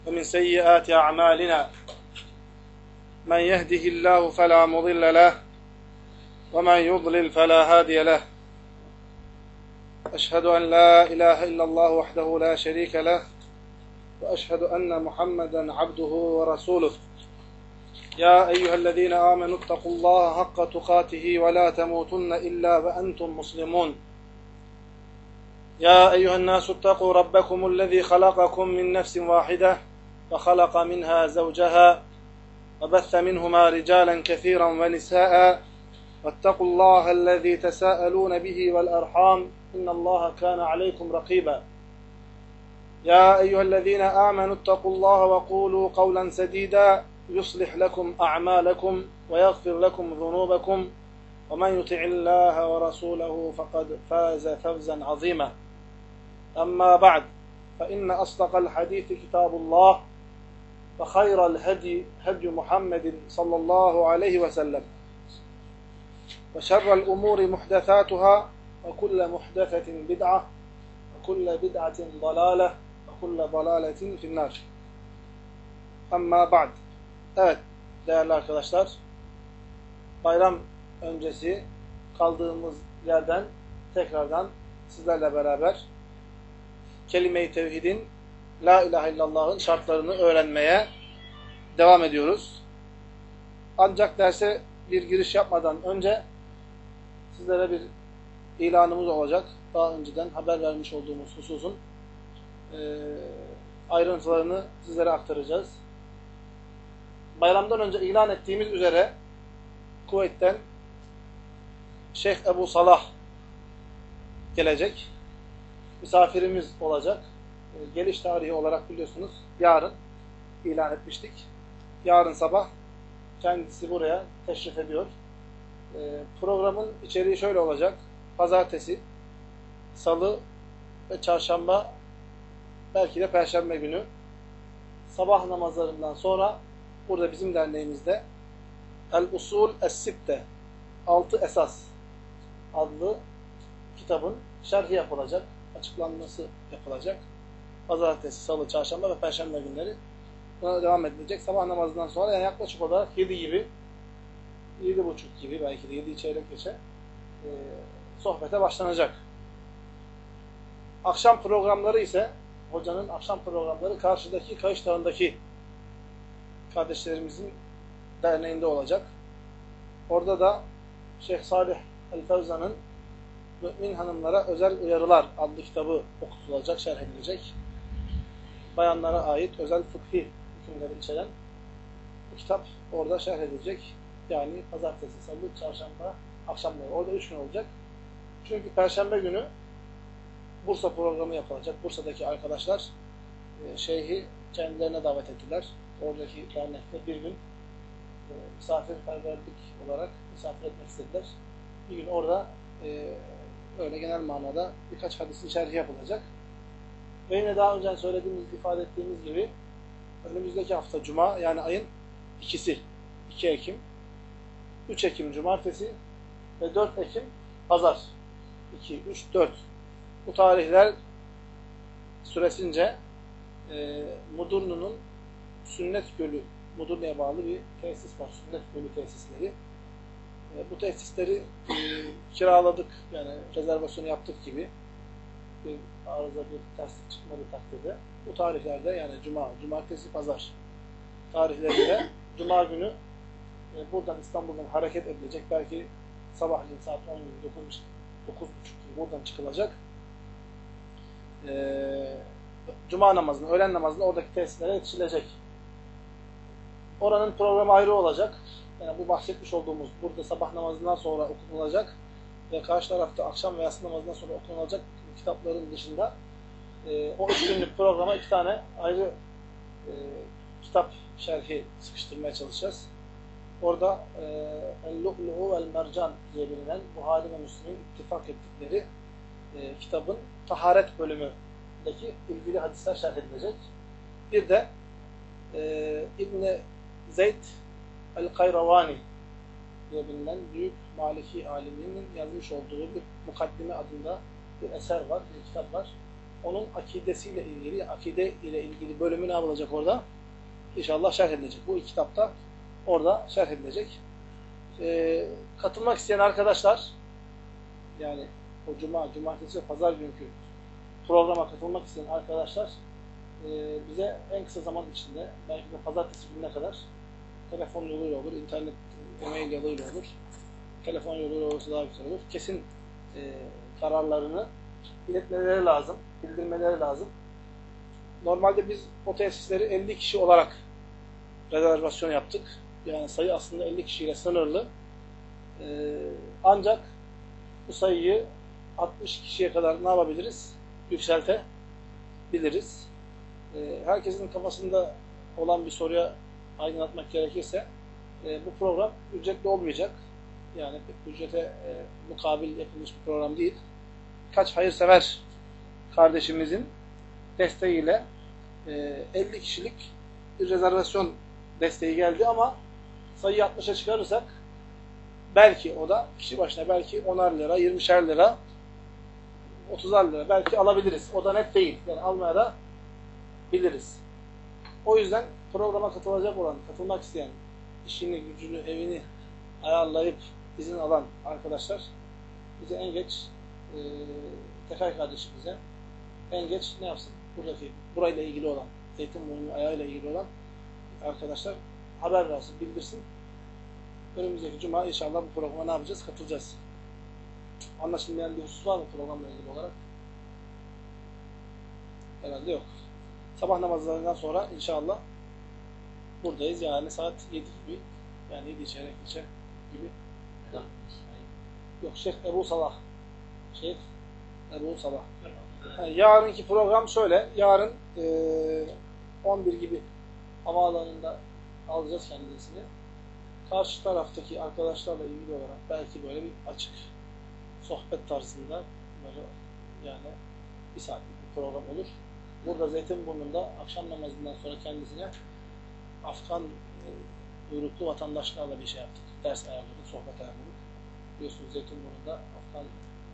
ومن سيئات أعمالنا من يهده الله فلا مضل له ومن يضلل فلا هادي له أشهد أن لا إله إلا الله وحده لا شريك له وأشهد أن محمدا عبده ورسوله يا أيها الذين آمنوا اتقوا الله حق تقاته ولا تموتن إلا وأنتم مسلمون يا أيها الناس اتقوا ربكم الذي خلقكم من نفس واحدة وخلق منها زوجها وبث منهما رجالا كثيرا ونساء واتقوا الله الذي تساءلون به والأرحام إن الله كان عليكم رقيبا يا أيها الذين آمنوا اتقوا الله وقولوا قولا سديدا يصلح لكم أعمالكم ويغفر لكم ذنوبكم ومن يطع الله ورسوله فقد فاز فوزا عظيما أما بعد فإن أصدق الحديث كتاب الله وخير الهدي هدي محمد صلى الله عليه وسلم وشر الأمور محدثاتها وكل محدثة بدعة وكل بدعة ضلالة وكل ضلالة في النار أما بعد. Evet değerli arkadaşlar, bayram öncesi kaldığımız yerden tekrardan sizlerle beraber kelime-i tevhidin, la ilahe illallah'ın şartlarını öğrenmeye devam ediyoruz. Ancak derse bir giriş yapmadan önce sizlere bir ilanımız olacak. Daha önceden haber vermiş olduğumuz hususun ayrıntılarını sizlere aktaracağız. Bayramdan önce ilan ettiğimiz üzere Kuveyt'ten Şeyh Ebu Salah gelecek. Misafirimiz olacak. Geliş tarihi olarak biliyorsunuz yarın ilan etmiştik. Yarın sabah kendisi buraya teşrif ediyor. Programın içeriği şöyle olacak. Pazartesi, salı ve çarşamba, belki de perşembe günü sabah namazlarından sonra burada bizim derneğimizde El-Usul Es-Sitte 6 Esas adlı kitabın şerhi yapılacak, açıklanması yapılacak. Pazartesi, salı, çarşamba ve perşembe günleri buna devam edilecek. Sabah namazından sonra yani yaklaşık olarak 7 gibi, 7.30 gibi, belki de 7 çeyrek geçe sohbete başlanacak. Akşam programları ise hocanın akşam programları karşıdaki Kayış Dağı'ndaki kardeşlerimizin derneğinde olacak. Orada da Şeyh Salih El-Fevzan'ın Mümin Hanımlara Özel Uyarılar adlı kitabı okutulacak, şerh edilecek. Bayanlara ait özel fıkhi hükümleri içeren bu kitap orada şerh edilecek. Yani pazartesi, salı, çarşamba akşamları. Orada 3 gün olacak. Çünkü perşembe günü Bursa programı yapılacak. Bursa'daki arkadaşlar şeyhi kendilerine davet ettiler. Oradaki dernekte bir gün misafirperverlik olarak misafir etmek istediler. Bir gün orada öyle genel manada birkaç hadisin şerhi yapılacak. Ve yine daha önce söylediğimiz, ifade ettiğimiz gibi önümüzdeki hafta Cuma, yani ayın 2'si, 2 Ekim, 3 Ekim Cumartesi ve 4 Ekim Pazar. 2, 3, 4. Bu tarihler süresince Mudurnu'nun Sünnet Gölü, Mudurnu'ya bağlı bir tesis var. Sünnet Gölü tesisleri. Bu tesisleri kiraladık, yani rezervasyonu yaptık gibi. Bir arıza, bir terslik çıkmadığı takdirde. Bu tarihlerde, yani Cuma, Cumartesi, Pazar tarihlerinde Cuma günü buradan, İstanbul'dan hareket edilecek. Belki sabahleyin saat 10 gibi, 9.30 gibi buradan çıkılacak. Cuma namazını, öğlen namazını oradaki tesislere yetişilecek. Oranın programı ayrı olacak. Yani bu bahsetmiş olduğumuz burada sabah namazından sonra okunulacak ve karşı tarafta akşam ve yatsı namazından sonra okunulacak kitapların dışında o 3 günlük programa 2 tane ayrı kitap şerhi sıkıştırmaya çalışacağız. Orada El-Lu'lu'u vel-Mercan diye bilinen Buhari ve Müslim'in ittifak ettikleri kitabın taharet bölümündeki ilgili hadisler şerh edilecek. Bir de İbn-i Zeyd El-Kayravani diye bilinen büyük Maliki aliminin yazmış olduğu bir Mukaddime adında bir eser var, bir kitap var. onun akidesiyle ilgili, akide ile ilgili bölümü ne yapılacak orada? İnşallah şerh edilecek. Bu iki kitapta orada şerh edilecek. Katılmak isteyen arkadaşlar, yani o cumartesi ve pazar günkü programa katılmak isteyen arkadaşlar bize en kısa zaman içinde, belki de pazartesi gününe kadar telefon yoluyla olur, internet, e-mail yoluyla olur. Telefon yoluyla olursa daha güzel olur. Kesin kararlarını iletmeleri lazım, bildirmeleri lazım. Normalde biz o tesisleri 50 kişi olarak rezervasyon yaptık. Yani sayı aslında 50 kişiyle sınırlı. Ancak bu sayıyı 60 kişiye kadar ne yapabiliriz? Yükseltebiliriz. Herkesin kafasında olan bir soruya aydınlatmak gerekirse bu program ücretli olmayacak. Yani ücrete mukabil yapılmış bir program değil. Birkaç hayırsever kardeşimizin desteğiyle 50 kişilik bir rezervasyon desteği geldi ama sayıyı 60'a çıkarırsak belki o da kişi başına belki 10'ar lira, 20'şer lira, 30'ar lira belki alabiliriz. O da net değil. Yani almaya da biliriz. O yüzden programa katılmak isteyen, işini, gücünü, evini ayarlayıp izin alan arkadaşlar bize en geç Tekay kardeşimize en geç ne yapsın? Burayla ilgili olan, Zeytinburnu ayağıyla ilgili olan arkadaşlar haber versin, bildirsin. Önümüzdeki cuma inşallah bu programa ne yapacağız? Katılacağız. Anlaşılmayan bir husus var mı programla ilgili olarak? Herhalde yok. Sabah namazlarından sonra inşallah buradayız. Yani saat 7 gibi. Yani 7 çeyrek geçe gibi. Yok, Şeyh Ebu Salah. Şeyh Ebu Salah. Yani yarınki program şöyle. Yarın 11 gibi havaalanında alacağız kendisini. Karşı taraftaki arkadaşlarla ilgili olarak belki böyle bir açık sohbet tarzında böyle yani bir saatlik bir program olur. Burada Zeytinburnu'nda akşam namazından sonra kendisine Afgan uyruklu vatandaşlarla bir şey yaptık. Ders ayarladık, sohbet ayarladık. Biliyorsunuz Zeytinburnu'nda Afgan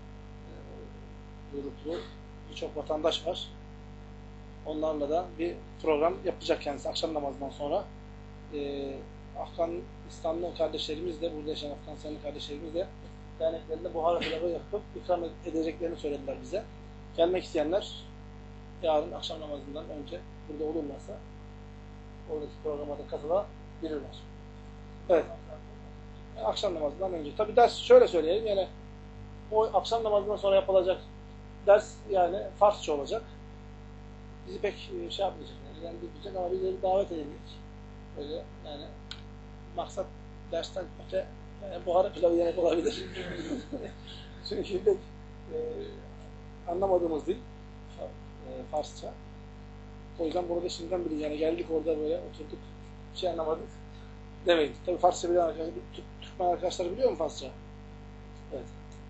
uyruklu birçok vatandaş var. Onlarla da bir program yapacak kendisi akşam namazından sonra. Afganistanlı kardeşlerimiz de, burada yaşayan Afganistanlı kardeşlerimiz de derneklerinde buhara pilavı yapıp ikram edeceklerini söylediler bize. Gelmek isteyenler yarın akşam namazından önce burada olurlarsa oradaki programa da katılabilirler. Evet. Akşam namazından önce. Tabi ders şöyle söyleyelim yani o akşam namazından sonra yapılacak ders yani Farsça olacak. Bizi pek şey yapmayacak yani ilgilendirmeyecek ama bizleri davet edildik. Öyle yani maksat dersten öte yani buhara pilavı yemek olabilir. Çünkü pek anlamadığımız dil Farsça. O yüzden burada şimdiden bilin yani geldik orada böyle oturduk bir şey anlamadık demeyin. Tabi Farsça bilen arkadaşlar, Türkmen arkadaşlar biliyor mu Farsça? Evet.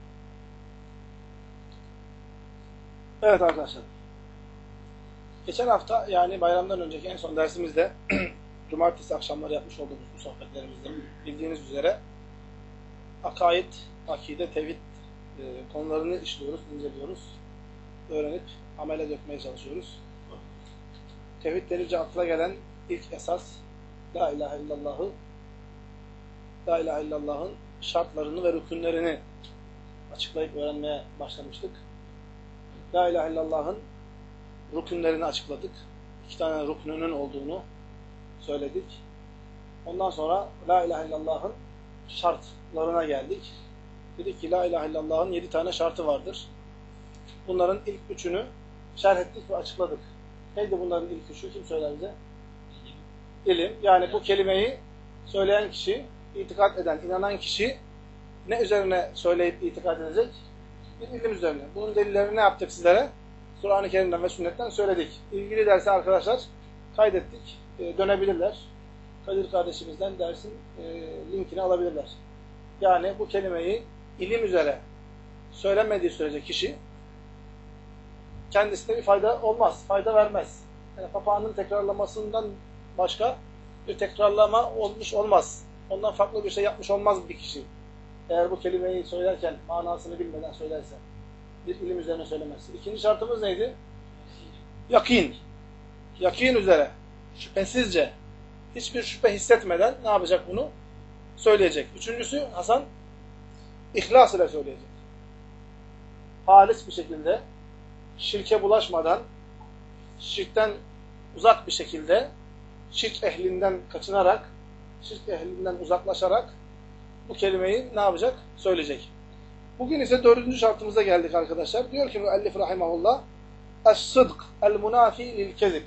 Evet arkadaşlar. Geçen hafta yani bayramdan önceki en son dersimizde cumartesi akşamları yapmış olduğumuz bu sohbetlerimizde bildiğiniz üzere akaid, akide, tevhid konularını işliyoruz, inceliyoruz. Öğrenip amele dökmeye çalışıyoruz. Tevhid denince akla gelen ilk esas La ilahe illallah'ın şartlarını ve rükünlerini açıklayıp öğrenmeye başlamıştık. La ilahe illallah'ın rükünlerini açıkladık. 2 tane rüknünün olduğunu söyledik. Ondan sonra La ilahe illallah'ın şartlarına geldik. Dedik ki La ilahe illallah'ın 7 tane şartı vardır. Bunların ilk 3'ünü şerh ettik ve açıkladık. Neydi bunların ilk 3'ü? Kim söyler bize? İlim. Yani bu kelimeyi söyleyen kişi, itikad eden, inanan kişi ne üzerine söyleyip itikad edecek? Bir ilim üzerine. Bunun delillerini ne yaptık sizlere? Kur'an-ı Kerim'den ve sünnetten söyledik. İlgili dersi arkadaşlar kaydettik. Dönebilirler. Kadir kardeşimizden dersin linkini alabilirler. Yani bu kelimeyi ilim üzere söylemediği sürece kişi kendisine bir fayda olmaz, fayda vermez. Yani papağanın tekrarlamasından başka bir tekrarlama olmuş olmaz. Ondan farklı bir şey yapmış olmaz bir kişi. Eğer bu kelimeyi söylerken manasını bilmeden söylerse, bir ilim üzerine söylemezse. İkinci şartımız neydi? Yakin. Yakin üzere. Şüphesizce. Hiçbir şüphe hissetmeden ne yapacak bunu? Söyleyecek. Üçüncüsü Hasan, ihlas ile söyleyecek. Halis bir şekilde, şirke bulaşmadan, şirkten uzak bir şekilde, şirk ehlinden kaçınarak, şirk ehlinden uzaklaşarak bu kelimeyi ne yapacak? Söyleyecek. Bugün ise 4. şartımıza geldik arkadaşlar. Diyor ki müellif rahimahullah, es-sıdk el-munafi lil-kezib.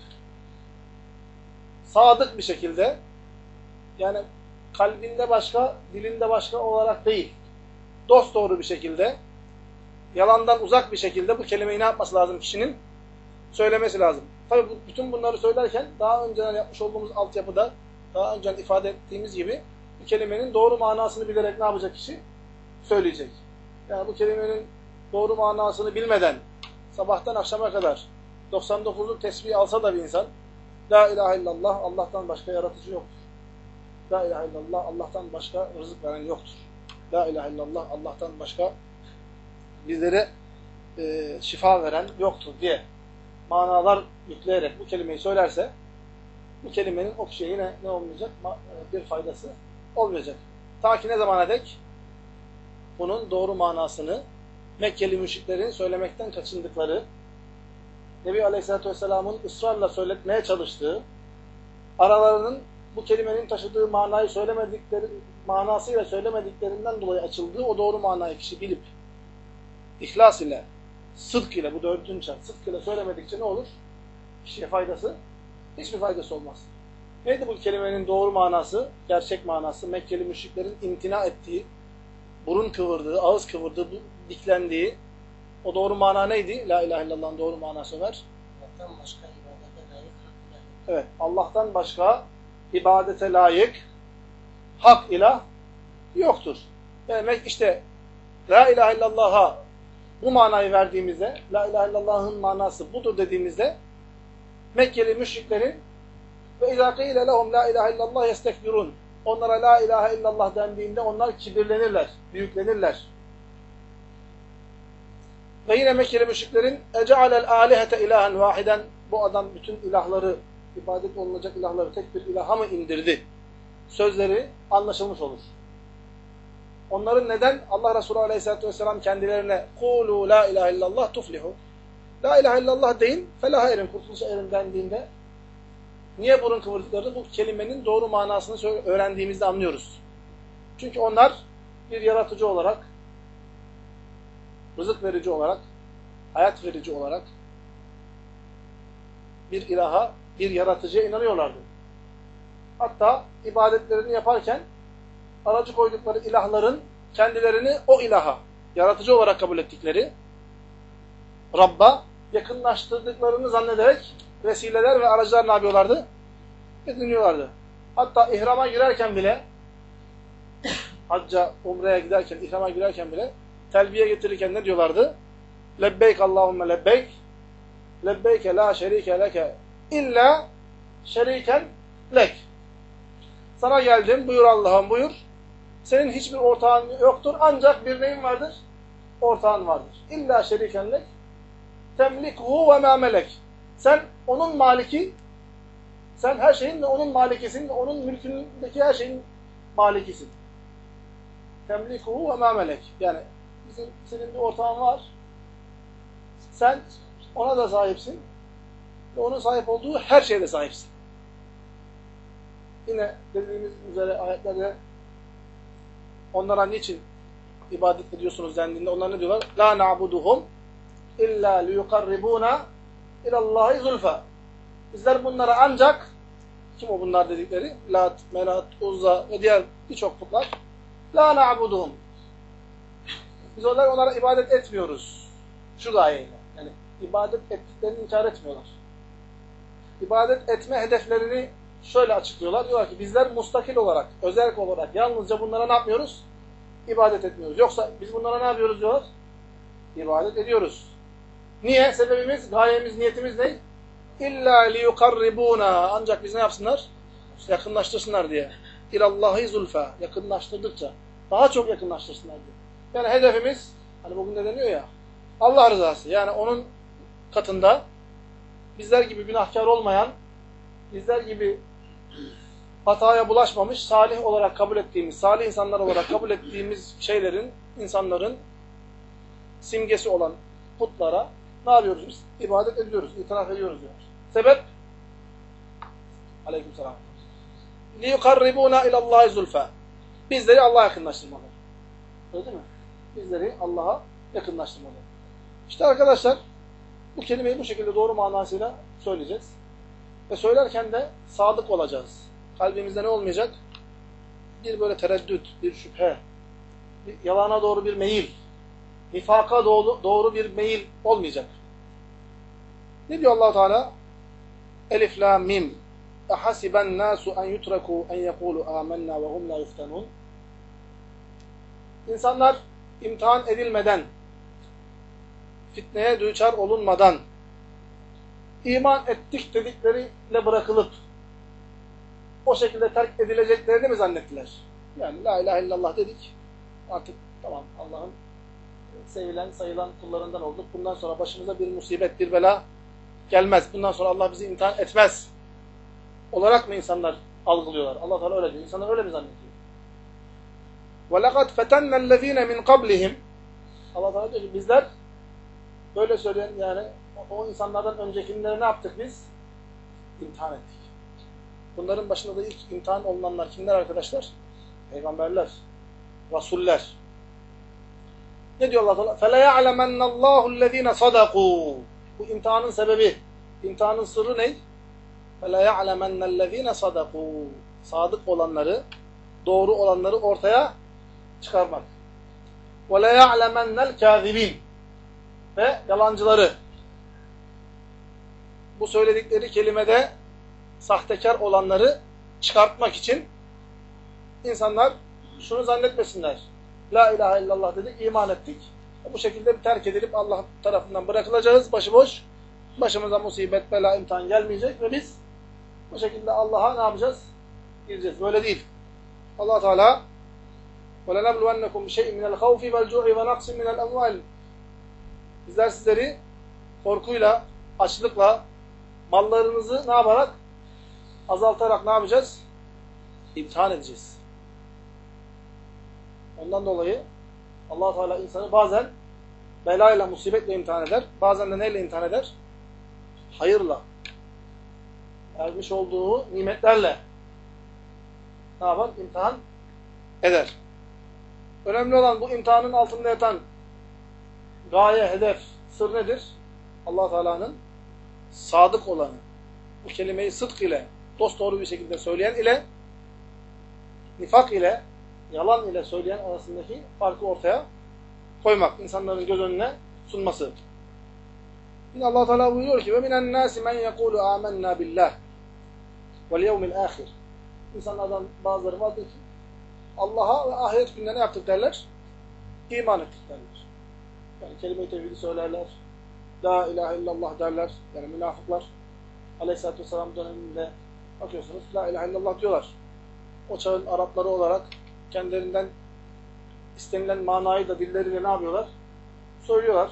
Sadık bir şekilde, yani kalbinde başka, dilinde başka olarak değil, dosdoğru bir şekilde, yalandan uzak bir şekilde bu kelimeyi ne yapması lazım kişinin? Söylemesi lazım. Tabii bütün bunları söylerken daha önceden yapmış olduğumuz altyapıda, daha önceden ifade ettiğimiz gibi bu kelimenin doğru manasını bilerek ne yapacak kişi? Söyleyecek. Yani bu kelimenin doğru manasını bilmeden sabahtan akşama kadar 99'luk tesbih alsa da bir insan, La ilahe illallah, Allah'tan başka yaratıcı yoktur. La ilahe illallah, Allah'tan başka rızık veren yoktur. La ilahe illallah, Allah'tan başka bizlere şifa veren yoktur diye manalar yükleyerek bu kelimeyi söylerse, bu kelimenin o kişiye yine ne olmayacak? Bir faydası olmayacak. Ta ki ne zamana dek? Bunun doğru manasını Mekkeli müşriklerin söylemekten kaçındıkları, Nebi Aleyhisselatü Vesselam'ın ısrarla söyletmeye çalıştığı, aralarının bu kelimenin taşıdığı manayı manasıyla söylemediklerinden dolayı açıldığı o doğru manayı kişi bilip, ihlas ile, sıdk ile, bu 4. şart, sıdk ile söylemedikçe ne olur? Kişiye faydası, hiçbir faydası olmaz. Neydi bu kelimenin doğru manası, gerçek manası? Mekkeli müşriklerin imtina ettiği, burun kıvırdığı, ağız kıvırdığı, diklendiği, o doğru mana neydi? La ilahe illallah'ın doğru manası Ömer. Allah'tan başka ibadete layık. Evet, Allah'tan başka ibadete layık hak ilah yoktur. Yani işte La ilahe illallah'a bu manayı verdiğimizde, La ilahe illallah'ın manası budur dediğimizde Mekkeli müşriklerin ve izâ qîle lehum la ilahe illallah yestekbirun. Onlara la ilahe illallah dendiğinde onlar kibirlenirler, büyüklenirler. Ve yine Mekkeli müşriklerin ece'alel âlihete ilahen vâhiden, bu adam bütün ilahları, ibadet olunacak ilahları tek bir ilaha mı indirdi? Sözleri anlaşılmış olur. Onların neden Allah Resulü Aleyhisselatü Vesselam kendilerine kulu la ilahe illallah tuflihu, la ilahe illallah deyin, felaha erin, kurtuluşa erin dendiğinde niye burun kıvırdıklarını bu kelimenin doğru manasını öğrendiğimizde anlıyoruz. Çünkü onlar bir yaratıcı olarak, rızık verici olarak, hayat verici olarak bir ilaha, bir yaratıcıya inanıyorlardı. Hatta ibadetlerini yaparken aracı koydukları ilahların kendilerini o ilaha, yaratıcı olarak kabul ettikleri Rabb'a yakınlaştırdıklarını zannederek vesileler ve aracılar ne yapıyorlardı? Ediniyorlardı. Hatta ihrama girerken bile, hacca, umreye giderken, ihrama girerken bile telbiye getirirken ne diyorlardı? Lebbeyk Allahümme lebbeyk, lebbeyke la şerike leke illa şeriken lek. Sana geldim, buyur Allah'ım buyur. Senin hiçbir ortağın yoktur, ancak bir neyin vardır? Ortağın vardır. İlla şeriken lek, temlikuhu ve ma melek. Sen onun maliki, sen her şeyin ve onun malikisin, onun mülkündeki her şeyin malikisin. Temlikuhu ve ma melek. Yani senin bir ortağın var. Sen ona da sahipsin. Ve onun sahip olduğu her şeye de sahipsin. Yine dediğimiz üzere ayetlerde onlara niçin ibadet ediyorsunuz dendiğinde onlar ne diyorlar? La na'buduhum illa liyukarribuna ilallahi zulfa. Bizler bunlara ancak, kim o bunlar dedikleri? Lat, Menat, Uzza ve diğer birçok putlar. La na'buduhum. Biz onlara ibadet etmiyoruz. Şu gayeyle. Yani ibadet ettiklerini inkar etmiyorlar. İbadet etme hedeflerini şöyle açıklıyorlar. Diyorlar ki bizler mustakil olarak, özel olarak yalnızca bunlara ne yapmıyoruz? İbadet etmiyoruz. Yoksa biz bunlara ne yapıyoruz diyorlar? İbadet ediyoruz. Niye? Sebebimiz, gayemiz, niyetimiz ne? İlla liyukarribuna. Ancak biz ne yapsınlar? Yakınlaştırsınlar diye. İlallahi zulfa. Yakınlaştırdıkça. Daha çok yakınlaştırsınlar diye. Yani hedefimiz, hani bugün de deniyor ya, Allah rızası. Yani onun katında bizler gibi günahkar olmayan, bizler gibi hataya bulaşmamış, salih olarak kabul ettiğimiz, salih insanlar olarak kabul ettiğimiz şeylerin, insanların simgesi olan putlara ne yapıyoruz biz? İbadet ediyoruz, itiraf ediyoruz diyor. Sebep? Aleykümselam. لِيُقَرِّبُونَا اِلَى اللّٰهِ زُلْفَى. Bizleri Allah'a yakınlaştırmalı. Öyle değil mi? Bizleri Allah'a yakınlaştırmalı. İşte arkadaşlar, bu kelimeyi bu şekilde doğru manasıyla söyleyeceğiz. Ve söylerken de sadık olacağız. Kalbimizde ne olmayacak? Bir böyle tereddüt, bir şüphe, bir yalana doğru bir meyil, nifaka doğru bir meyil olmayacak. Ne diyor Allah Teala? Elif lam mim. Ehasiben nasu en yutraku en yekulu amennâ ve hum la yuftanun. İnsanlar imtihan edilmeden, fitneye düçar olunmadan, iman ettik dedikleriyle bırakılıp o şekilde terk edileceklerini mi zannettiler? Yani la ilahe illallah dedik. Artık tamam, Allah'ın sevilen, sayılan kullarından olduk. Bundan sonra başımıza bir musibet, bir bela gelmez. Bundan sonra Allah bizi imtihan etmez olarak mı insanlar algılıyorlar? Allah Teala öyle diyor. İnsanlar öyle mi zannediyor? وَلَقَدْ فَتَنَّ الَّذ۪ينَ مِنْ قَبْلِهِمْ. Allah Teala diyor ki bizler böyle söyleyen, yani o insanlardan öncekileri ne yaptık biz? İmtihan ettik. Bunların başında da ilk imtihan olunanlar kimler arkadaşlar? Peygamberler, rasuller. Ne diyor Allah Teala? فَلَيَعْلَمَنَّ اللّٰهُ الَّذ۪ينَ صَدَقُوا. Bu imtihanın sebebi, imtihanın sırrı ne? فَلَيَعْلَمَنَّ الَّذ۪ينَ صَدَقُوا. Sadık olanları, doğru olanları ortaya çıkarmak. وَلَيَعْلَمَنَّ الْكَاذِب۪ينَ. Ve yalancıları. Bu söyledikleri kelimede sahtekar olanları çıkartmak için insanlar şunu zannetmesinler. La ilahe illallah dedik, iman ettik. Bu şekilde terk edilip Allah tarafından bırakılacağız başıboş. Başımıza musibet, bela, imtihan gelmeyecek ve biz bu şekilde Allah'a ne yapacağız? Gireceğiz. Böyle değil. Allah Teala وَلَنَبْلُوَنَّكُمْ بِشَيْءٍ مِنَ الْخَوْفِ وَالْجُوعِ وَنَقْسٍ مِنَ الْأَمْوَالِ. Bizler sizleri korkuyla, açlıkla, mallarınızı ne yaparak? Azaltarak ne yapacağız? İmtihan edeceğiz. Ondan dolayı Allah Teala insanı bazen belayla, musibetle imtihan eder. Bazen de neyle imtihan eder? Hayırla. Vermiş olduğu nimetlerle ne yapar? İmtihan eder. Önemli olan bu imtihanın altında yatan gaye, hedef, sır nedir? Allah Teala'nın sadık olanı, bu kelimeyi sıdk ile, dosdoğru bir şekilde söyleyen ile, nifak ile, yalan ile söyleyen arasındaki farkı ortaya koymak, insanların göz önüne sunması. Yine Allah Teala buyuruyor ki: "Ve minen nâsi men yekûlu âmennâ billah vel yevmil âhir." İnsanlardan bazıları vardır ki Allah'a ve ahiret gününe ne yaptık derler? İman ettik derler. Yani kelime-i tevhidi söylerler. La ilahe illallah derler. Yani münafıklar Aleyhisselatü Vesselam döneminde bakıyorsunuz La ilahe illallah diyorlar. O çağın Arapları olarak kendilerinden istenilen manayı da dilleriyle ne yapıyorlar? Söylüyorlar.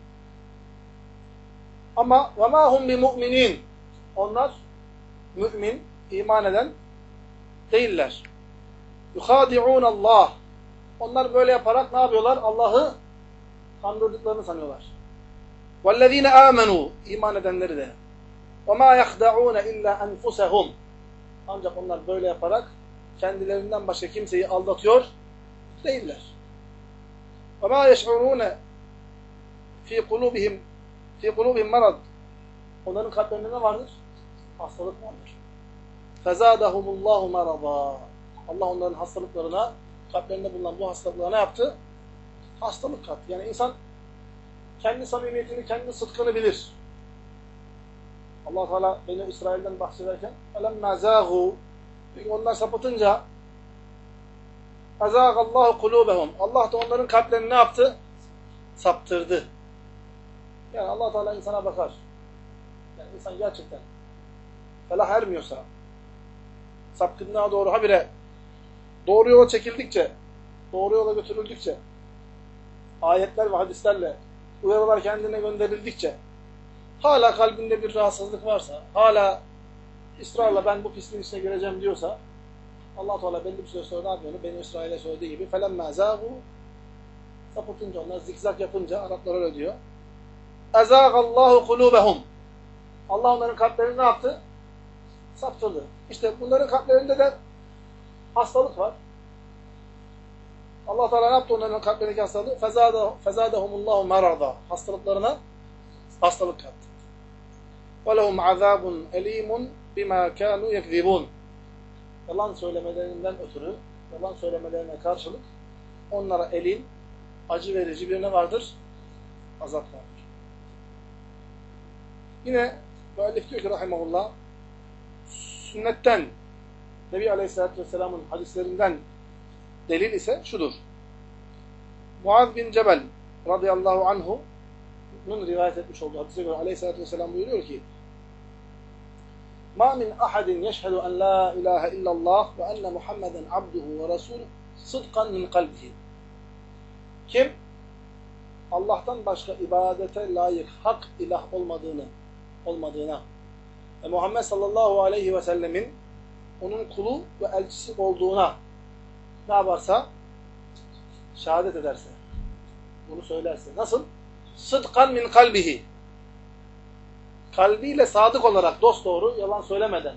Ama وَمَا هُمْ بِمُؤْمِنِينَ. Onlar mümin, iman eden değiller. يُخَادِعُونَ اللّٰهِ. Onlar böyle yaparak ne yapıyorlar? Allah'ı kandırdıklarını sanıyorlar. وَالَّذ۪ينَ آمَنُوا. İman edenleri de. وَمَا يَخْدَعُونَ اِلَّا أَنْفُسَهُمْ. Ancak onlar böyle yaparak kendilerinden başka kimseyi aldatıyor değiller. وَمَا يَشْعُرُونَ فِي قُلُوبِهِمْ marad. Onların kalplerinde ne vardır? Hastalık vardır. فَزَادَهُمُ اللّٰهُ مَرَضًا. Allah onların hastalıklarına, kalplerinde bulunan bu hastalıklara ne yaptı? Hastalık kattı. Yani insan kendi samimiyetini, kendi sıdkını bilir. Allah Teala Beni İsrail'den bahsederken فَلَمَّا زَاغُوا. Çünkü onlar sapıtınca اَزَاغَ اللّٰهُ قُلُوبَهُمْ. Allah da onların kalplerini ne yaptı? Saptırdı. Yani Allah Teala insana bakar. Yani insan gerçekten felah ermiyorsa, sapkınlığa doğru habire doğru yola çekildikçe, doğru yola götürüldükçe, ayetler ve hadislerle uyarılar kendine gönderildikçe, hala kalbinde bir rahatsızlık varsa, hala ısrarla ben bu pisliğin içine gireceğim diyorsa, Allah Teala belli bir süre sonra ne yapıyor? Beni İsrail'e söylediği gibi فَلَمَّا زَاغُوا sapıtınca, onlar zikzak yapınca, Araplar öyle diyor. اَزَاغَ اللّٰهُ قُلُوبَهُمْ Allah onların kalplerini ne yaptı? Saptırdı. İşte bunların kalplerinde de hastalık var. Allah Teala ne yaptı onların kalplerindeki hastalığı? فَزَادَهُمُ اللّٰهُ مَرَضًا Hastalıklarına hastalık kattı. وَلَهُمْ عَذَابٌ اَل۪يمٌ بِمَا كَانُوا يَكْذِبُونَ Yalan söylemelerinden ötürü, yalan söylemelerine karşılık onlara elin, acı verici bir ne vardır? Azap vardır. Yine müellif diyor ki rahimahullah, sünnetten, Nebi Aleyhisselatü Vesselam'ın hadislerinden delil ise şudur. Muaz bin Cebel radıyallahu anhu'nun rivayet etmiş olduğu hadise göre Aleyhisselatü Vesselam buyuruyor ki مَا مِنْ أَحَدٍ يَشْهَدُ أَنْ لَا إِلَٰهَ إِلَّا اللّٰهِ وَأَنَّ مُحَمَّدًا عَبْدُهُ وَرَسُولُهُ صِدْقًا مِنْ قَلْبِهِ Kim Allah'tan başka ibadete layık hak ilah olmadığına ve Muhammed sallallahu aleyhi ve sellemin onun kulu ve elçisi olduğuna ne yaparsa şehadet ederse, bunu söylerse. Nasıl? Sıdkan min kalbihi. Kalbiyle sadık olarak, dosdoğru, yalan söylemeden.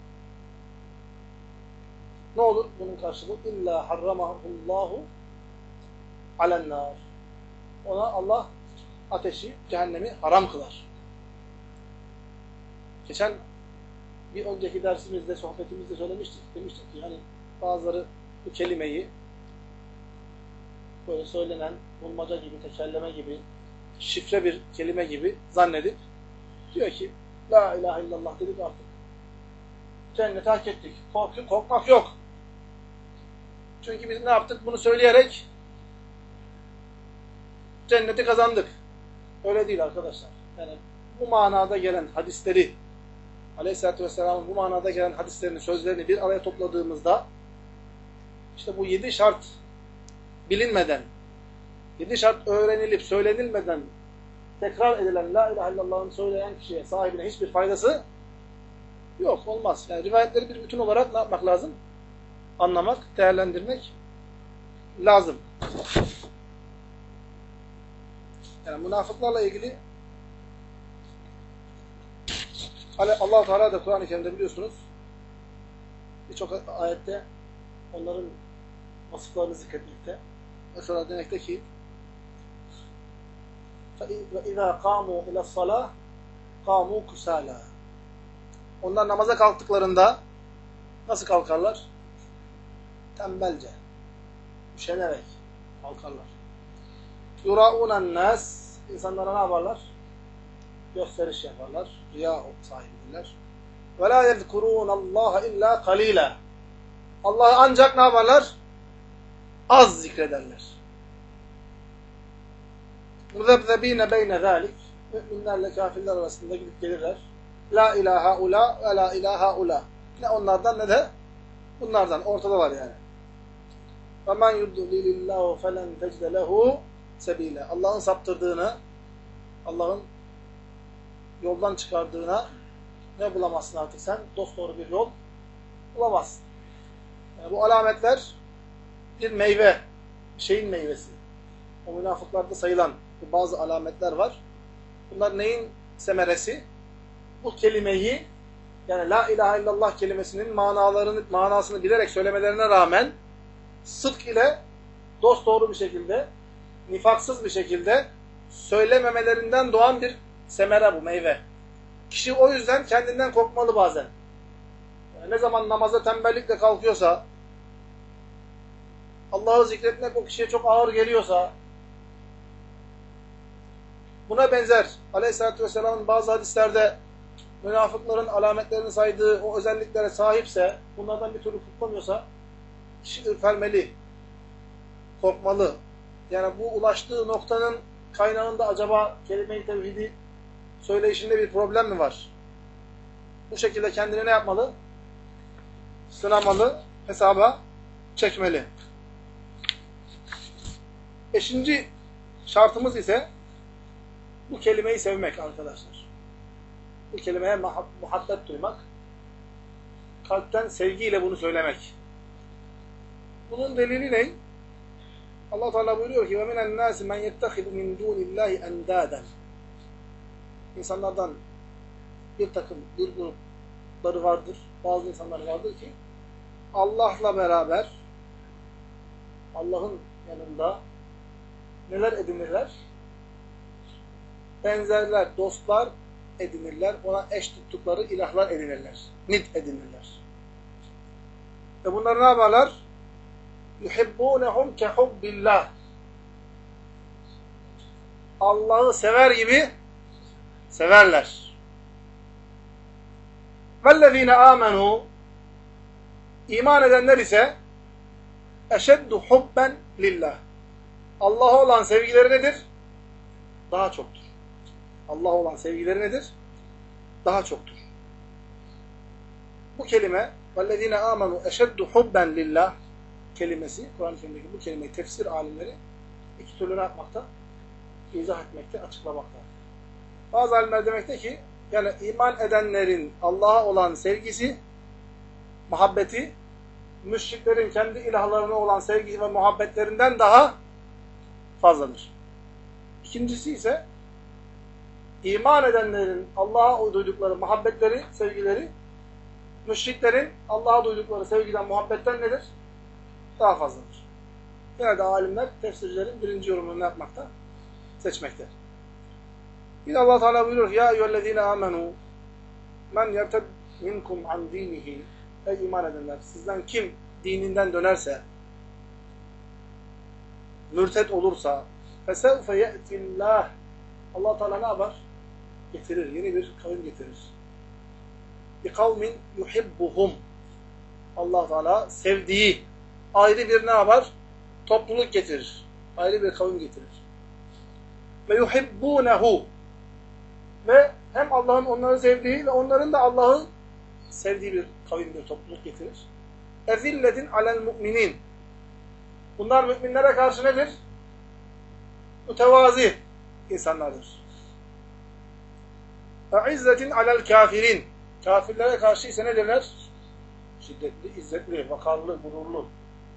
Ne olur bunun karşılığı? İlla harramahullahu alennâr. Ona Allah ateşi, cehennemi haram kılar. Geçen bir önceki dersimizde, sohbetimizde söylemiştik. Demiştik ki hani bazıları bu kelimeyi böyle söylenen bulmaca gibi, tekerleme gibi, şifre bir kelime gibi zannedip diyor ki La ilahe illallah dedik artık. Cenneti hak ettik. Korkmak yok. Çünkü biz ne yaptık? Bunu söyleyerek cenneti kazandık. Öyle değil arkadaşlar. Yani bu manada gelen hadisleri Aleyhisselatü Vesselam'ın bu manada gelen hadislerini, sözlerini bir araya topladığımızda işte bu 7 şart bilinmeden, 7 şart öğrenilip söylenilmeden tekrar edilen La ilahe illallah'ını söyleyen kişiye, sahibine hiçbir faydası yok, olmaz. Yani rivayetleri bir bütün olarak ne yapmak lazım? Anlamak, değerlendirmek lazım. Yani münafıklarla ilgili Allah-u Teala da Kur'an-ı Kerim'de biliyorsunuz birçok ayette onların vasıflarını zikretmekte. Mesela demekte ki وَاِذَا قَامُوا اِلَى الصَّلَاةِ قَامُوا كُسَالًا Onlar namaza kalktıklarında nasıl kalkarlar? Tembelce, üşenerek kalkarlar. يُرَاءُونَ النَّاسِ İnsanlara ne yaparlar? Gösteriş yaparlar. Riya sahibidirler. وَلَا يَذْكُرُونَ اللّٰهَ اِلَّا قَلِيلًا Allah'ı ancak ne yaparlar? Az zikrederler. مُذَبْذَب۪ينَ بَيْنَ ذَٰلِكِ Müminlerle kafirler arasında gidip gelirler. La ilahe ula ve la ilahe ula. Ne onlardan ne de bunlardan. Ortadalar yani. وَمَنْ يُدْلِلِ اللّٰهُ فَلَنْ تَجْدَ لَهُ سَب۪يلًا Allah'ın saptırdığını, Allah'ın yoldan çıkardığına ne bulamazsın artık sen? Dosdoğru bir yol bulamazsın. Yani bu alametler bir meyve, şeyin meyvesi. O münafıklarda sayılan bazı alametler var. Bunlar neyin semeresi? Bu kelimeyi, yani La ilahe illallah kelimesinin manasını bilerek söylemelerine rağmen sıdk ile dosdoğru bir şekilde, nifaksız bir şekilde söylememelerinden doğan bir semere bu, meyve. Kişi o yüzden kendinden korkmalı bazen. Yani ne zaman namaza tembellikle kalkıyorsa, Allah'ı zikretmek o kişiye çok ağır geliyorsa, buna benzer Aleyhisselatü Vesselam'ın bazı hadislerde münafıkların alametlerini saydığı o özelliklere sahipse, bunlardan bir türlü kurtulamıyorsa, kişi ürpermeli, korkmalı. Yani bu ulaştığı noktanın kaynağında acaba kelime-i tevhidi söyleyişinde bir problem mi var? Bu şekilde kendini ne yapmalı? Sınamalı, hesaba çekmeli. 5. şartımız ise bu kelimeyi sevmek arkadaşlar. Bu kelimeye muhabbet duymak. Kalpten sevgiyle bunu söylemek. Bunun delili ne? Allah Teala buyuruyor ki: "Ve minen nâsi men yettehidu min dûnillâhi endâden." İnsanlardan bir takım, bir grupları vardır. Bazı insanlar vardır ki Allah'la beraber, Allah'ın yanında neler edinirler? Benzerler, dostlar edinirler. Ona eş tuttukları ilahlar edinirler. Nid edinirler. Ve bunları ne yaparlar? يُحِبُّونَهُمْ كَحُبِّ اللّٰهِ Allah'ı sever gibi severler. وَالَّذ۪ينَ آمَنُوا İman edenler ise اَشَدُّ حُبًّا لِلّٰهِ Allah'a olan sevgileri nedir? Daha çoktur. Allah'a olan sevgileri nedir? Daha çoktur. Bu kelime وَالَّذ۪ينَ آمَنُوا اَشَدُّ حُبًّا لِلّٰهِ kelimesi, Kur'an-ı Kerim'deki bu kelimeyi tefsir alimleri iki türlü ne yapmakta? İzah etmekte, açıklamakta. Bazı alimler demekte ki, yani iman edenlerin Allah'a olan sevgisi, muhabbeti, müşriklerin kendi ilahlarına olan sevgisi ve muhabbetlerinden daha fazladır. İkincisi ise, iman edenlerin Allah'a duydukları muhabbetleri, sevgileri, müşriklerin Allah'a duydukları sevgiden, muhabbetten nedir? Daha fazladır. Yine de alimler, tefsircilerin birinci yorumunu yapmakta? Seçmekte. Yine Allah Teala buyuruyor: "Ya eyyühellezine amenu men yerted minkum an dinihi." Ey iman edenler, sizden kim dininden dönerse, mürted olursa, fesevfe ye'tillah. Allah Teala ne yapar? Getirir, yeni bir kavim getirir. Bi kavmin yuhibbuhum. Allah Teala sevdiği ayrı bir ne yapar? Topluluk getirir. Ayrı bir kavim getirir. Ve yuhibbunehu. Ve hem Allah'ın onları sevdiği ve onların da Allah'ı sevdiği bir kavim, bir topluluk getirir. Ezilletin alel mu'minin. Bunlar müminlere karşı nedir? Mütevazi insanlardır. E'izzetin alel kafirin. Kafirlere karşı ise nedirler? Şiddetli, izzetli, vakarlı, gururlu.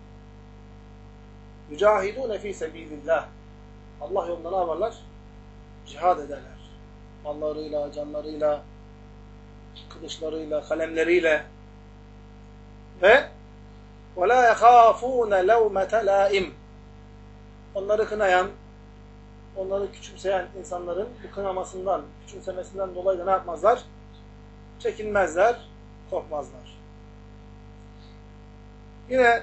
Yücahidûne fî sebîlillah. Allah yolunda ne yaparlar? Cihad ederler. Mallarıyla, canlarıyla, kılıçlarıyla, kalemleriyle. Ve وَلَا يَخَافُونَ لَوْمَةَ لَائِمٍ. Onları kınayan, onları küçümseyen insanların bu kınamasından, küçümsemesinden dolayı da ne yapmazlar? Çekinmezler, korkmazlar. Yine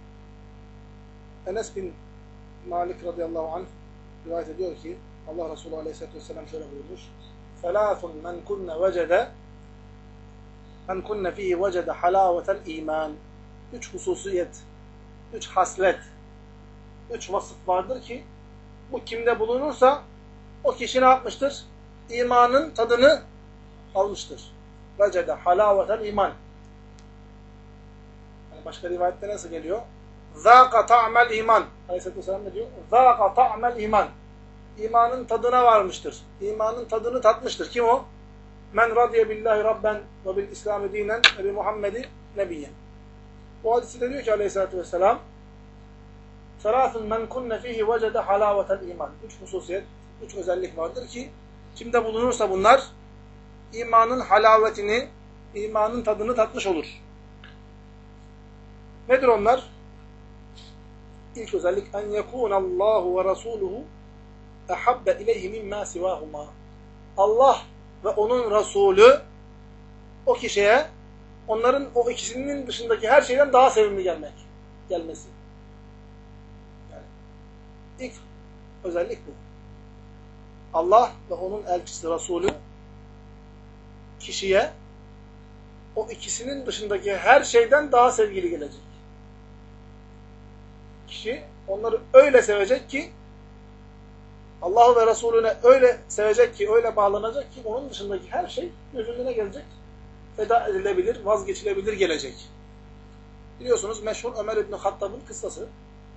Enes bin Malik radıyallahu anh rivayet ediyor ki Allah Resulü aleyhisselatü vesselam şöyle buyurmuş: ثَلَاثٌ مَنْ كُنَّ ف۪يهِ وَجَدَ حَلَاوَةَ الْا۪يمَانِ. Üç hususiyet, üç haslet, üç vasıf vardır ki bu kimde bulunursa o kişi ne yapmıştır? İmanın tadını almıştır. وَجَدَ حَلَاوَةَ الْا۪يمَانِ. Yani başka rivayette nasıl geliyor? ذَاقَ طَعْمَ الْا۪يمَانِ. Aleyhisselatü vesselam ne diyor? ذَاقَ طَعْمَ الْا۪يمَانِ. İmanın tadına varmıştır. İmanın tadını tatmıştır. Kim o? Men radiye billahi rabben ve bil İslami dinen ve bi Muhammedi nebiyyen. Bu hadisi de diyor ki aleyhissalatü vesselam Serâthun men kunne fihi vecede halâvetel iman. Üç hususiyet, üç özellik vardır ki kimde bulunursa bunlar imanın halavetini, imanın tadını tatmış olur. Nedir onlar? İlk özellik en yekûnallâhu ve rasûluhu ehabbe ileyhi mimmâ sivâhumâ. Allah ve onun Resulü o kişiye onların o ikisinin dışındaki her şeyden daha sevimli gelmesi. Yani ilk özellik bu. Allah ve onun elçisi Resulü kişiye o ikisinin dışındaki her şeyden daha sevgili gelecek. Kişi onları öyle sevecek ki Allah ve Resulüne öyle sevecek ki, öyle bağlanacak ki onun dışındaki her şey gözüne gelecek, feda edilebilir, vazgeçilebilir gelecek. Biliyorsunuz meşhur Ömer İbni Hattab'ın kıssası.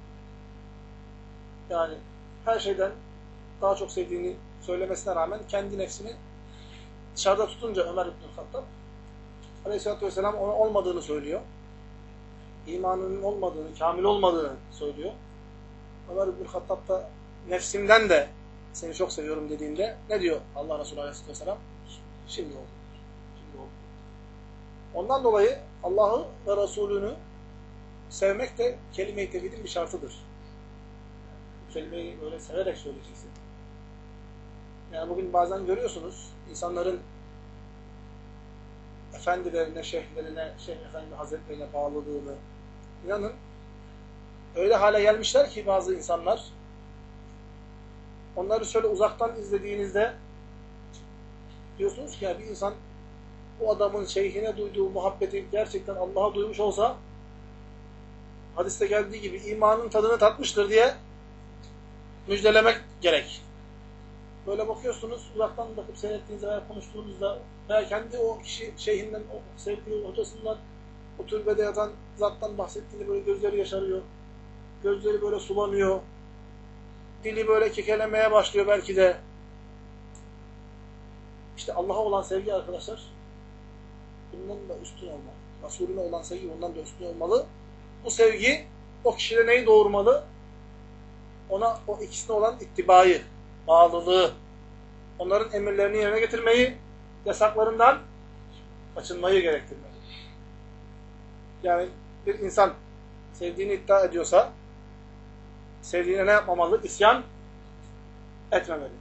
Yani her şeyden daha çok sevdiğini söylemesine rağmen kendi nefsini dışarıda tutunca Ömer İbn Hattab Aleyhisselatü Vesselam ona olmadığını söylüyor. İmanının olmadığını, kamil olmadığını söylüyor. Ömer İbn Hattab da nefsimden de seni çok seviyorum dediğinde ne diyor Allah Resulü Aleyhisselatü Vesselam? Şimdi oldu. Şimdi oldu. Ondan dolayı Allah'ı ve Resulünü sevmek de kelime-i tevhidin bir şartıdır. Bu kelimeyi böyle severek söyleyeceksin. Yani bugün bazen görüyorsunuz insanların efendilerine, şeyhlerine, Şeyh Efendi Hazretlerine bağlılığını. İnanın öyle hale gelmişler ki bazı insanlar onları şöyle uzaktan izlediğinizde diyorsunuz ki ya bir insan o adamın şeyhine duyduğu muhabbeti gerçekten Allah'a duymuş olsa hadiste geldiği gibi imanın tadını tatmıştır diye müjdelemek gerek. Böyle bakıyorsunuz, uzaktan bakıp seyrettiğinizde veya konuştuğunuzda veya kendi o kişi şeyhinden, o sevdiği hocasından, o türbede yatan zattan bahsettiğinde böyle gözleri yaşarıyor. Gözleri böyle sulanıyor. Dili böyle kekelemeye başlıyor belki de. İşte Allah'a olan sevgi arkadaşlar bundan da üstün olmalı. Resulüne olan sevgi bundan da üstün olmalı. Bu sevgi o kişide neyi doğurmalı? Ona o ikisine olan ittibayı, bağlılığı, onların emirlerini yerine getirmeyi, yasaklarından kaçınmayı gerektirmeli. Yani bir insan sevdiğini iddia ediyorsa sevdiğine ne yapmamalı? İsyan etmemeli.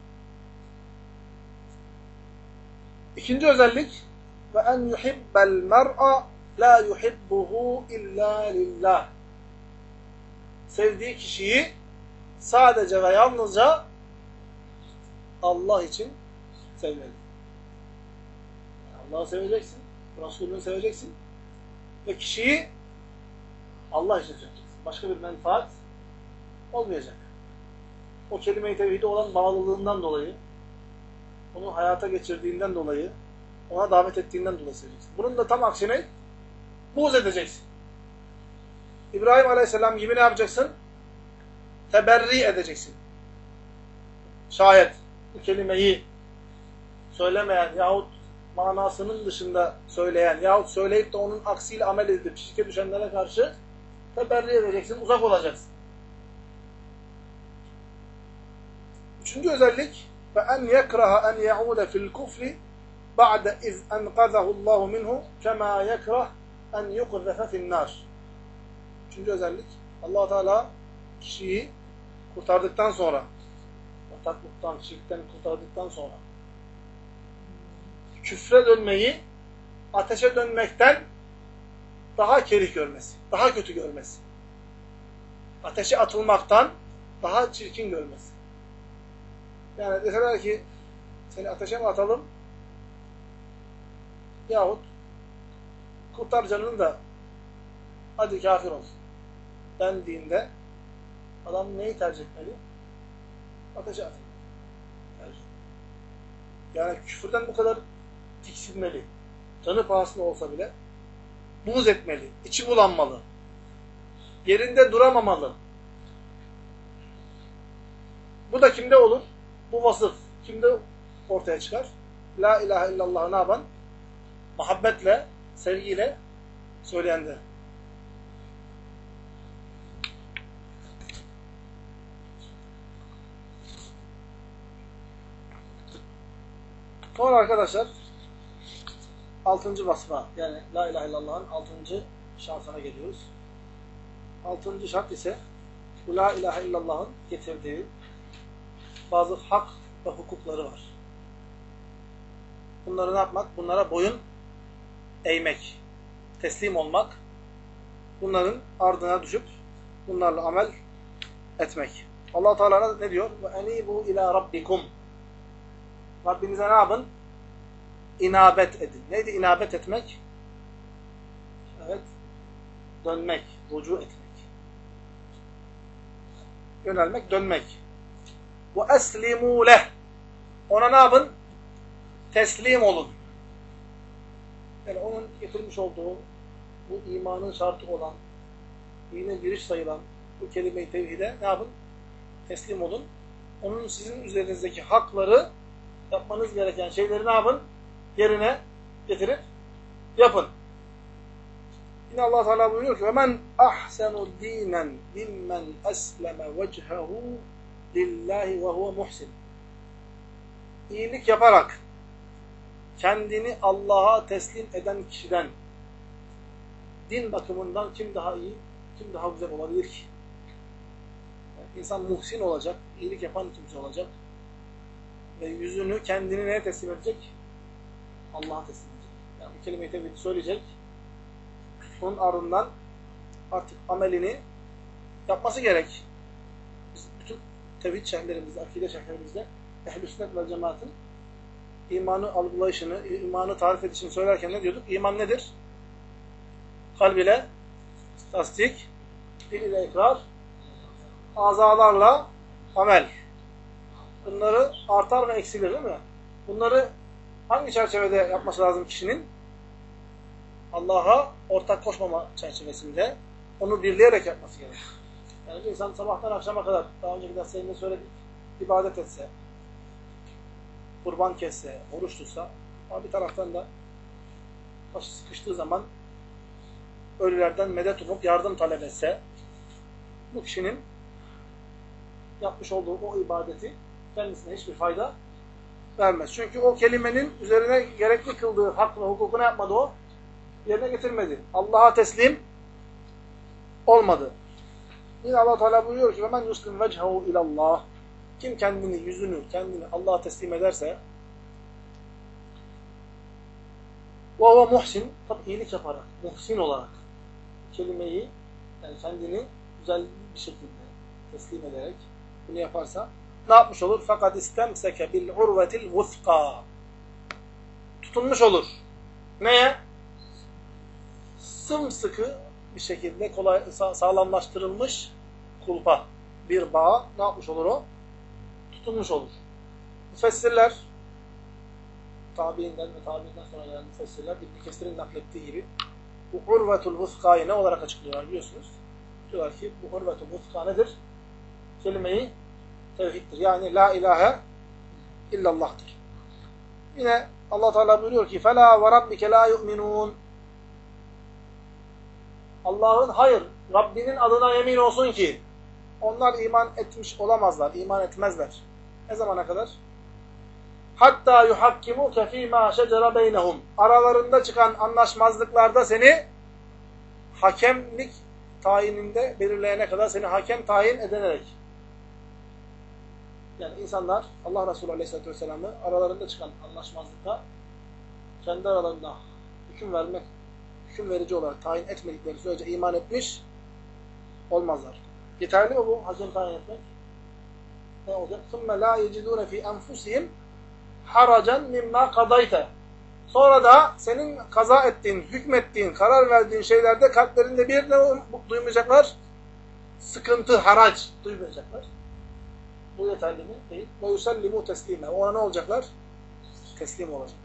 İkinci özellik ve en yuhibbel mer'a la yuhibbuhu illa lillah. Sevdiği kişiyi sadece ve yalnızca Allah için sevmeli. Allah'ı seveceksin, Resulünü seveceksin ve kişiyi Allah için seveceksin. Başka bir menfaat olmayacak. O kelime-i tevhide olan bağlılığından dolayı, onu hayata geçirdiğinden dolayı, ona davet ettiğinden dolayı seveceksin. Bunun da tam aksine buğz edeceksin. İbrahim Aleyhisselam gibi ne yapacaksın? Teberri edeceksin. Şayet bu kelimeyi söylemeyen yahut manasının dışında söyleyen yahut söyleyip de onun aksiyle amel edip şirke düşenlere karşı teberri edeceksin, uzak olacaksın. Üçüncü özellik ve en yekraha en yaude fil kufri ba'de iz enqazahu Allahu minhu kema yekrah en yuqzefe fi'n-nar. Üçüncü özellik Allah Teala kişiyi kurtardıktan sonra, bataklıktan, şirkten kurtardıktan sonra küfre dönmeyi ateşe dönmekten daha kerih görmesi, daha kötü görmesi. Ateşe atılmaktan daha çirkin görmesi. Yani deseler ki seni ateşe mi atalım yahut kurtar canını da hadi kafir ol dendiğinde adam neyi tercih etmeli? Ateşe atılmalı. Yani küfürden bu kadar tiksinmeli. Canı pahasına olsa bile buğz etmeli. İçi bulanmalı. Yerinde duramamalı. Bu da kimde olur? Bu vasıf kimde ortaya çıkar? La ilahe illallah'ı ne yapan? Muhabbetle, sevgiyle söyleyende. Sonra arkadaşlar 6. vasfa yani La ilahe illallah'ın 6. şartına geliyoruz. 6. şart ise bu La ilahe illallah'ın getirdiği bazı hak ve hukukları var. Bunları ne yapmak? Bunlara boyun eğmek, teslim olmak, bunların ardına düşüp bunlarla amel etmek. Allah Teala ne diyor? Ve enibu ila rabbikum. Rabbinize ne yapın? İnabet edin. Neydi inabet etmek? Evet. Dönmek, rucu etmek. Yönelmek, dönmek. Ve eslimû leh. Ona ne yapın? Teslim olun. Yani onun getirmiş olduğu bu imanın şartı olan, dine giriş sayılan bu kelime-i tevhide ne yapın? Teslim olun. Onun sizin üzerinizdeki hakları yapmanız gereken şeyleri ne yapın? Yerine getirip yapın. Yine Allah Teala buyuruyor ki: "Men ahsenu dinen mimmen esleme vecehu lillahi ve huve muhsin." İyilik yaparak kendini Allah'a teslim eden kişiden din bakımından kim daha iyi, kim daha güzel olabilir ki? Yani insan muhsin olacak, iyilik yapan kimse olacak ve yüzünü kendini neye teslim edecek? Allah'a teslim edecek. Yani bu kelime-i tevhidi söyleyecek. Bunun ardından artık amelini yapması gerek. Biz bütün tevhid şerhlerimizde, akide şerhlerimizde Ehl-i Sünnet vel Cemaat'ın imanı algılayışını, imanı tarif edişini söylerken ne diyorduk? İman nedir? Kalb ile tasdik, dil ile ikrar, azalarla amel. Bunları artar ve eksilir değil mi? Bunları hangi çerçevede yapması lazım kişinin? Allah'a ortak koşmama çerçevesinde onu birleyerek yapması gerekir. Yani bir insan sabahtan akşama kadar, daha önceki derslerinde söyledik, ibadet etse, kurban kesse, oruç tutsa, ama bir taraftan da başı sıkıştığı zaman ölülerden medet umup yardım talep etse, bu kişinin yapmış olduğu o ibadeti kendisine hiçbir fayda vermez. Çünkü o kelimenin üzerine gerekli kıldığı hak ve hukukunu yapmadı o. Yerine getirmedi. Allah'a teslim olmadı. Yine Allah Teala buyuruyor ki: "Men yuslim vechehu ilallah." Kim kendini, yüzünü, kendini Allah'a teslim ederse, o muhsin, tabi iyilik yaparak, muhsin olarak kelimeyi, yani kendini güzel bir şekilde teslim ederek bunu yaparsa ne yapmış olur? Fakat istemseke bil urvetil vuthqa. Tutunmuş olur. Neye? Sımsıkı bir şekilde sağlamlaştırılmış kulpa, bir bağa ne yapmış olur o? Tutunmuş olur. Müfessirler, tabiinden ve tabiinden sonra gelen müfessirler, İbn Kesir'in naklettiği gibi bu urvetul vuthqa'yı ne olarak açıklıyorlar biliyorsunuz? Diyorlar ki bu urvetul vuthqa nedir? Kelime-i tevhiddir. Yani la ilahe illallah'tır. Yine Allah Teala buyuruyor ki: "Fela ve rabbike la yu'minun." Allah'ın, hayır, Rabbinin adına yemin olsun ki onlar iman etmiş olamazlar, iman etmezler. Ne zamana kadar? Hatta yuhakkimuke fîmâ şecere beynehum. Aralarında çıkan anlaşmazlıklarda seni hakemlik tayininde belirleyene kadar, seni hakem tayin edilerek. Yani insanlar Allah Resulü Aleyhisselatü Vesselam'ı aralarında çıkan anlaşmazlıkta kendi aralarında hüküm verici olarak tayin etmedikleri sürece iman etmiş olmazlar. Yeterli mi bu hakem tayin etmek? Ne olacak? ثُمَّ لَا يَجِدُونَ فِي أَنْفُسِهِمْ حَرَجًا مِمَّا قَضَيْتَ. Sonra da senin kaza ettiğin, hükmettiğin, karar verdiğin şeylerde kalplerinde bir ne duymayacaklar? Sıkıntı, harac duymayacaklar. Bu yeterli mi? Değil. وَيُسَلِّمُوا تَسْلِيمًا. Ona ne olacaklar? Teslim olacaklar.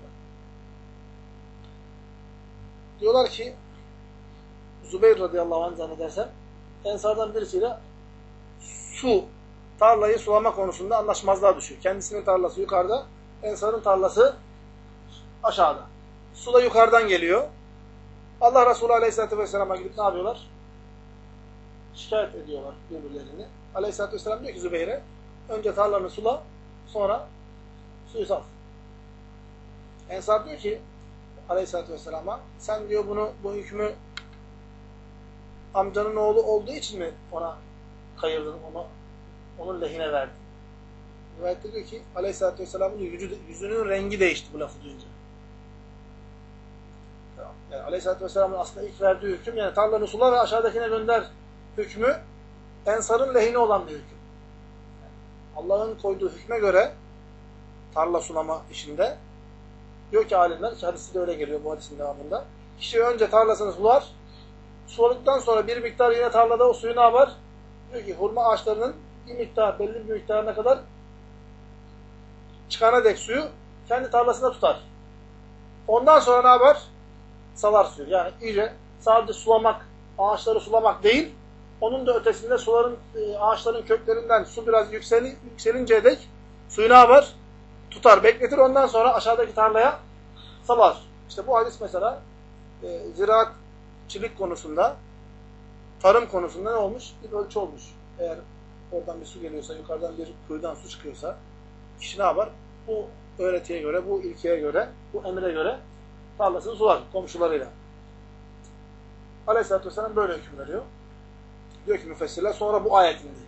Diyorlar ki, Zübeyir radıyallahu anh zannedersem, Ensardan birisiyle tarlayı sulama konusunda anlaşmazlığa düşüyor. Kendisinin tarlası yukarıda, Ensar'ın tarlası aşağıda. Su da yukarıdan geliyor. Allah Resulü Aleyhisselatü Vesselam'a gidip ne yapıyorlar? Şikayet ediyorlar birbirlerini. Aleyhisselatü Vesselam diyor ki Zübeyir'e, önce tarlanı sula, sonra suyu sal. Ensar diyor ki Aleyhisselatü Vesselam'a, sen diyor bu hükmü amcanın oğlu olduğu için mi ona kayırdın, onun lehine verdin? Rivayette diyor ki Aleyhisselatü Vesselam'ın yüzünün rengi değişti bu lafı duyunca. Yani Aleyhisselatü Vesselam'ın aslında ilk verdiği hüküm, yani tarlanı sula ve aşağıdakine gönder hükmü, Ensar'ın lehine olan bir hüküm. Allah'ın koyduğu hükme göre tarla sulama işinde diyor ki alimler, ki hadisi de öyle geliyor bu hadisin devamında, kişi önce tarlasını sular, suladıktan sonra bir miktar yine tarlada o suyu ne yapar? Diyor ki hurma ağaçlarının bir miktar, belli bir miktarına kadar çıkana dek suyu kendi tarlasında tutar. Ondan sonra ne yapar? Salar suyu. Yani iyice sadece sulamak, ağaçları sulamak değil, onun da ötesinde ağaçların köklerinden su biraz yükselinceye dek suyu ne yapar? tutar, bekletir. Ondan sonra aşağıdaki tarlaya salar. İşte bu hadis mesela ziraatçilik konusunda, tarım konusunda ne olmuş? Bir ölçü olmuş. Eğer oradan bir su geliyorsa, yukarıdan bir kuyudan su çıkıyorsa kişi ne yapar? Bu öğretiye göre, bu ilkeye göre, bu emre göre tarlasını sular komşularıyla. Aleyhisselatü Vesselam böyle hüküm veriyor. Diyor ki müfessirler, sonra bu ayet indi.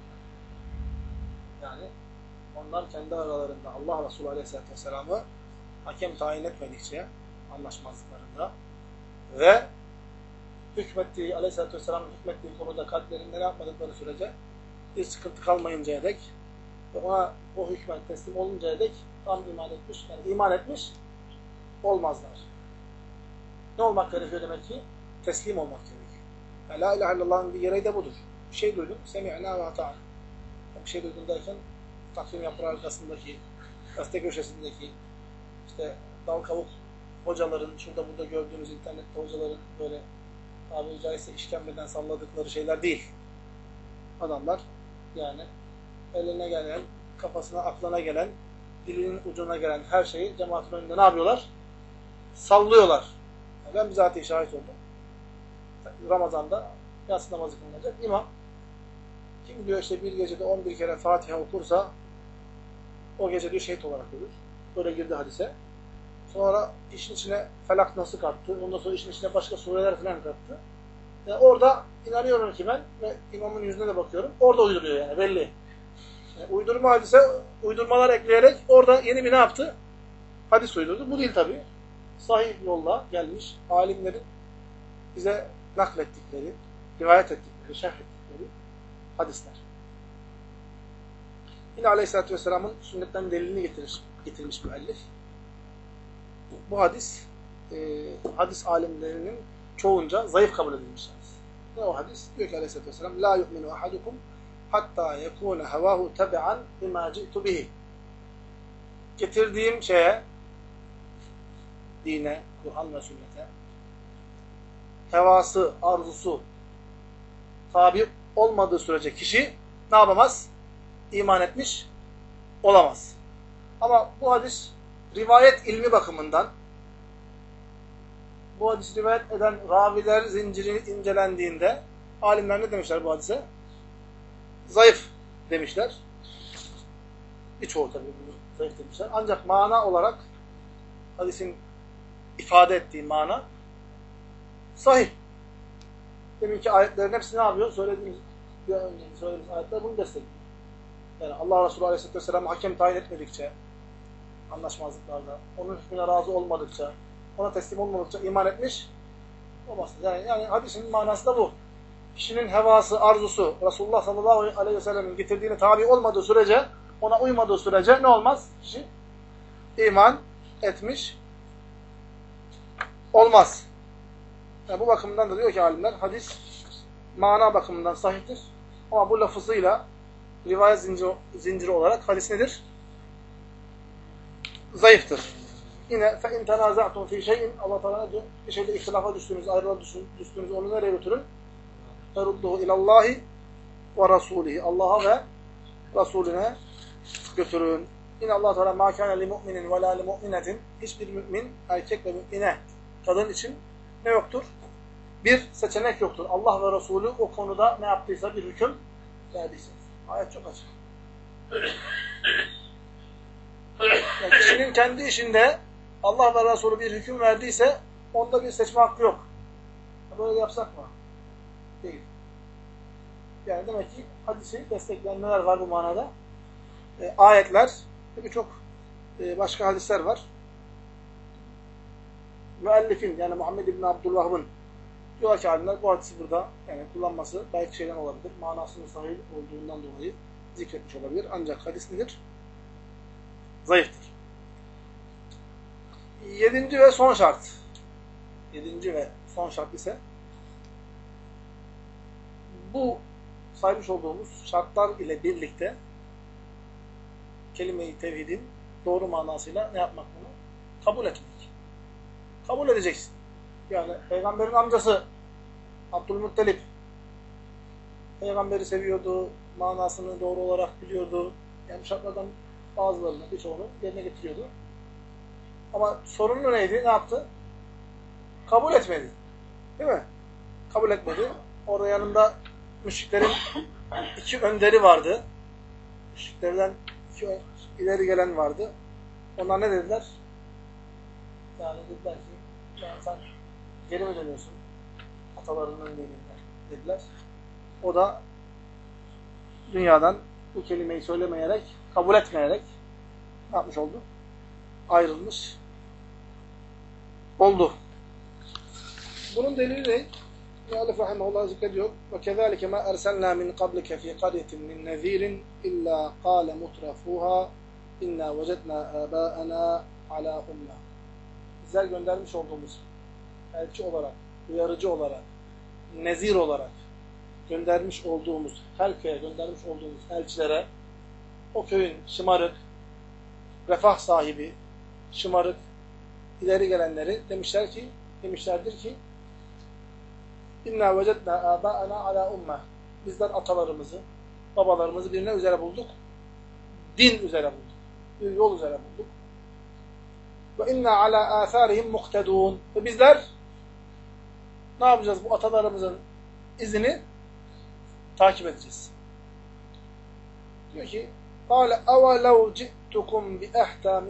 Yani onlar kendi aralarında Allah Resulü Aleyhisselatü Vesselam'ı hakem tayin etmedikçe anlaşmazlıklarında ve hükmettiği, Aleyhisselatü Vesselam'ın hükmettiği konuda kalplerinde ne yapmadıkları sürece bir sıkıntı kalmayıncaya dek ve ona o hükmen teslim oluncaya dek tam iman etmiş, yani iman etmiş olmazlar. Ne olmak gerekiyor demek ki? Teslim olmak gerekiyor. Yani la ilahe illallah'ın bir gereği de budur. Bir şey duydun, semi'na ve ata'na. Bir şey duydun derken takvim yapır arkasındaki, gazete köşesindeki, işte dal kavuk hocaların, şurada burada gördüğünüz internette hocaların böyle tabiri caizse işkembeden salladıkları şeyler değil. Adamlar yani eline gelen, kafasına, aklına gelen, dilinin ucuna gelen her şeyi cemaatin önünde ne yapıyorlar? Sallıyorlar. Yani ben bizatihi şahit oldum. Ramazan'da yatsı namazı kılınacak. İmam kim diyor işte bir gecede 11 kere Fatiha okursa o gece diyor şehit olarak ölür. Böyle girdi hadise. Sonra işin içine Felak Nas'ı kattı. Ondan sonra işin içine başka sureler falan kattı. Yani orada inanıyorum ki ben ve imamın yüzüne de bakıyorum. Orada uyduruyor yani belli. Yani uydurma hadise, uydurmalar ekleyerek orada yeni bir ne yaptı? Hadis uydurdu. Bu değil tabii. Sahih yolla gelmiş alimlerin bize naklettikleri, rivayet ettikleri, şerh ettikleri hadisler. Yine Aleyhisselatü Vesselam'ın sünnetten delilini getirmiş müellif. Bu hadis, hadis alimlerinin çoğunca zayıf kabul edilmiş hadis. Ne o hadis? Diyor ki Aleyhisselatü Vesselam, لَا يُؤْمِنُ أَحَدُكُمْ حَتَّى يَكُونَ هَوَاهُ تَبِعًا بِمَا جِئْتُ بِهِ. Getirdiğim şeye, dine, Kur'an ve sünnete, hevası, arzusu tabi olmadığı sürece kişi ne yapamaz? İman etmiş olamaz. Ama bu hadis rivayet ilmi bakımından bu hadisi rivayet eden raviler zinciri incelendiğinde alimler ne demişler bu hadise? Zayıf demişler. Birçoğu tabii bunu zayıf demişler. Ancak mana olarak hadisin ifade ettiği mana sahih. Deminki ayetlerin hepsi ne yapıyor? Söylediğimiz ayetler bunu destekliyor. Yani Allah Resulü Aleyhisselatü Vesselam hakem tayin etmedikçe, anlaşmazlıklarda, onun hükmüne razı olmadıkça, ona teslim olmadıkça iman etmiş olmaz. Yani hadisin manası da bu. Kişinin hevası, arzusu, Resulullah sallallahu aleyhi ve sellem'in getirdiğini tabi olmadığı sürece, ona uymadığı sürece ne olmaz? Kişi iman etmiş olmaz. Yani bu bakımdan da diyor ki alimler, hadis mana bakımından sahihtir. Ama bu lafızıyla rivayet zinciri olarak hadis nedir? Zayıftır. Yine فَاِنْ تَنَازَعْتُمْ فِي شَيْءٍ Allah Teala diyor, bir şeyde ihtilafa düştüğünüz, ayrılığa düştüğünüz onu nereye götürün? فَرُدُّهُ اِلَى اللّٰهِ وَرَسُولِهِ Allah'a ve Resulüne götürün. Yine Allah Teala مَا كَانَ لِمُؤْمِنٍ وَلَا لِمُؤْمِنَةٍ Hiçbir mümin, erkek ve mümine, kadın için ne yoktur? Bir seçenek yoktur. Allah ve Resulü o konuda ne yaptıysa bir hüküm verdiyse. Ayet çok açık. Yani kişinin kendi işinde Allah ve Resulü bir hüküm verdiyse onda bir seçme hakkı yok. Böyle yapsak mı? Değil. Yani demek ki hadisi destekleyen neler var bu manada? Ayetler ve birçok başka hadisler var. Müellifin yani Muhammed İbni Abdülvahhab'ın diyor ki alimler bu hadisi burada yani kullanması belki şeyden olabilir. Manasının sahih olduğundan dolayı zikretmiş olabilir. Ancak hadis nedir? Zayıftır. 7. ve son şart. 7. ve son şart ise bu saymış olduğumuz şartlar ile birlikte kelime-i tevhidin doğru manasıyla ne yapmak bunu? Kabul etmek. Kabul edeceksin. Yani Peygamberin amcası Abdülmuttalip Peygamberi seviyordu, manasını doğru olarak biliyordu. Yani şartlardan Bazılarını, birçoğunu yerine getiriyordu. Ama sorunu neydi? Ne yaptı? Kabul etmedi. Değil mi? Kabul etmedi. Orada yanında müşriklerin iki önderi vardı. Müşriklerden iki ileri gelen vardı. Onlar ne dediler? Yani dediler ki yani sen geri mi dönüyorsun? Atalarının dininden dediler. O da dünyadan bu kelimeyi söylemeyerek, kabul etmeyerek ne yapmış oldu? Ayrılmış oldu. Bunun delili ne? Müellif rahimehullah zikrediyor. وَكَذَٰلِكَ مَا أَرْسَلْنَا مِنْ قَبْلِكَ فِي قَرْيَةٍ مِنْ نَذ۪يرٍ إِلَّا قَالَ مُتْرَفُوهَا اِنَّا وَجَدْنَا آبَاءَنَا عَلَى أُمَّةٍ Bizler göndermiş olduğumuz elçi olarak, uyarıcı olarak, nezir olarak göndermiş olduğumuz, her köye göndermiş olduğumuz elçilere o köyün şımarık, refah sahibi, şımarık, ileri gelenleri demişlerdir ki İnna vecedna âbâ'ena alâ ummeh. Bizler atalarımızı, babalarımızı birine üzere bulduk. Din üzere bulduk. Bir yol üzere bulduk. Ve inna alâ âthârihim muhtedûn. Ve bizler ne yapacağız? Bu atalarımızın izini takip edeceğiz. Diyor ki قَالَ اَوَلَوْ جِئْتُكُمْ بِأَحْتَى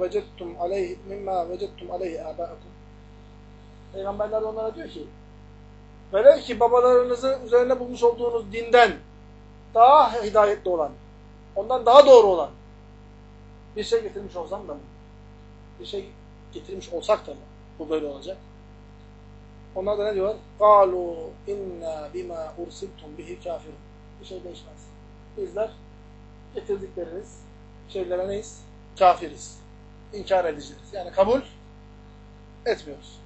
مِمَّا وَجَدْتُمْ عَلَيْهِ آبَاءَكُمْ. Peygamberler de onlara diyor ki velev ki babalarınızı üzerine bulmuş olduğunuz dinden daha hidayetli olan, ondan daha doğru olan bir şey getirmiş olsam da mı? Bir şey getirmiş olsak da mı? Bu böyle olacak. Onlar da ne diyorlar? قَالُوا اِنَّا بِمَا اُرْسِلْتُمْ بِهِ كَافِرٌ. Bir şey değişmez. Bizler getirdikleriniz şeylere neyiz? Kafiriz. İnkar edeceğiz. Yani kabul etmiyoruz.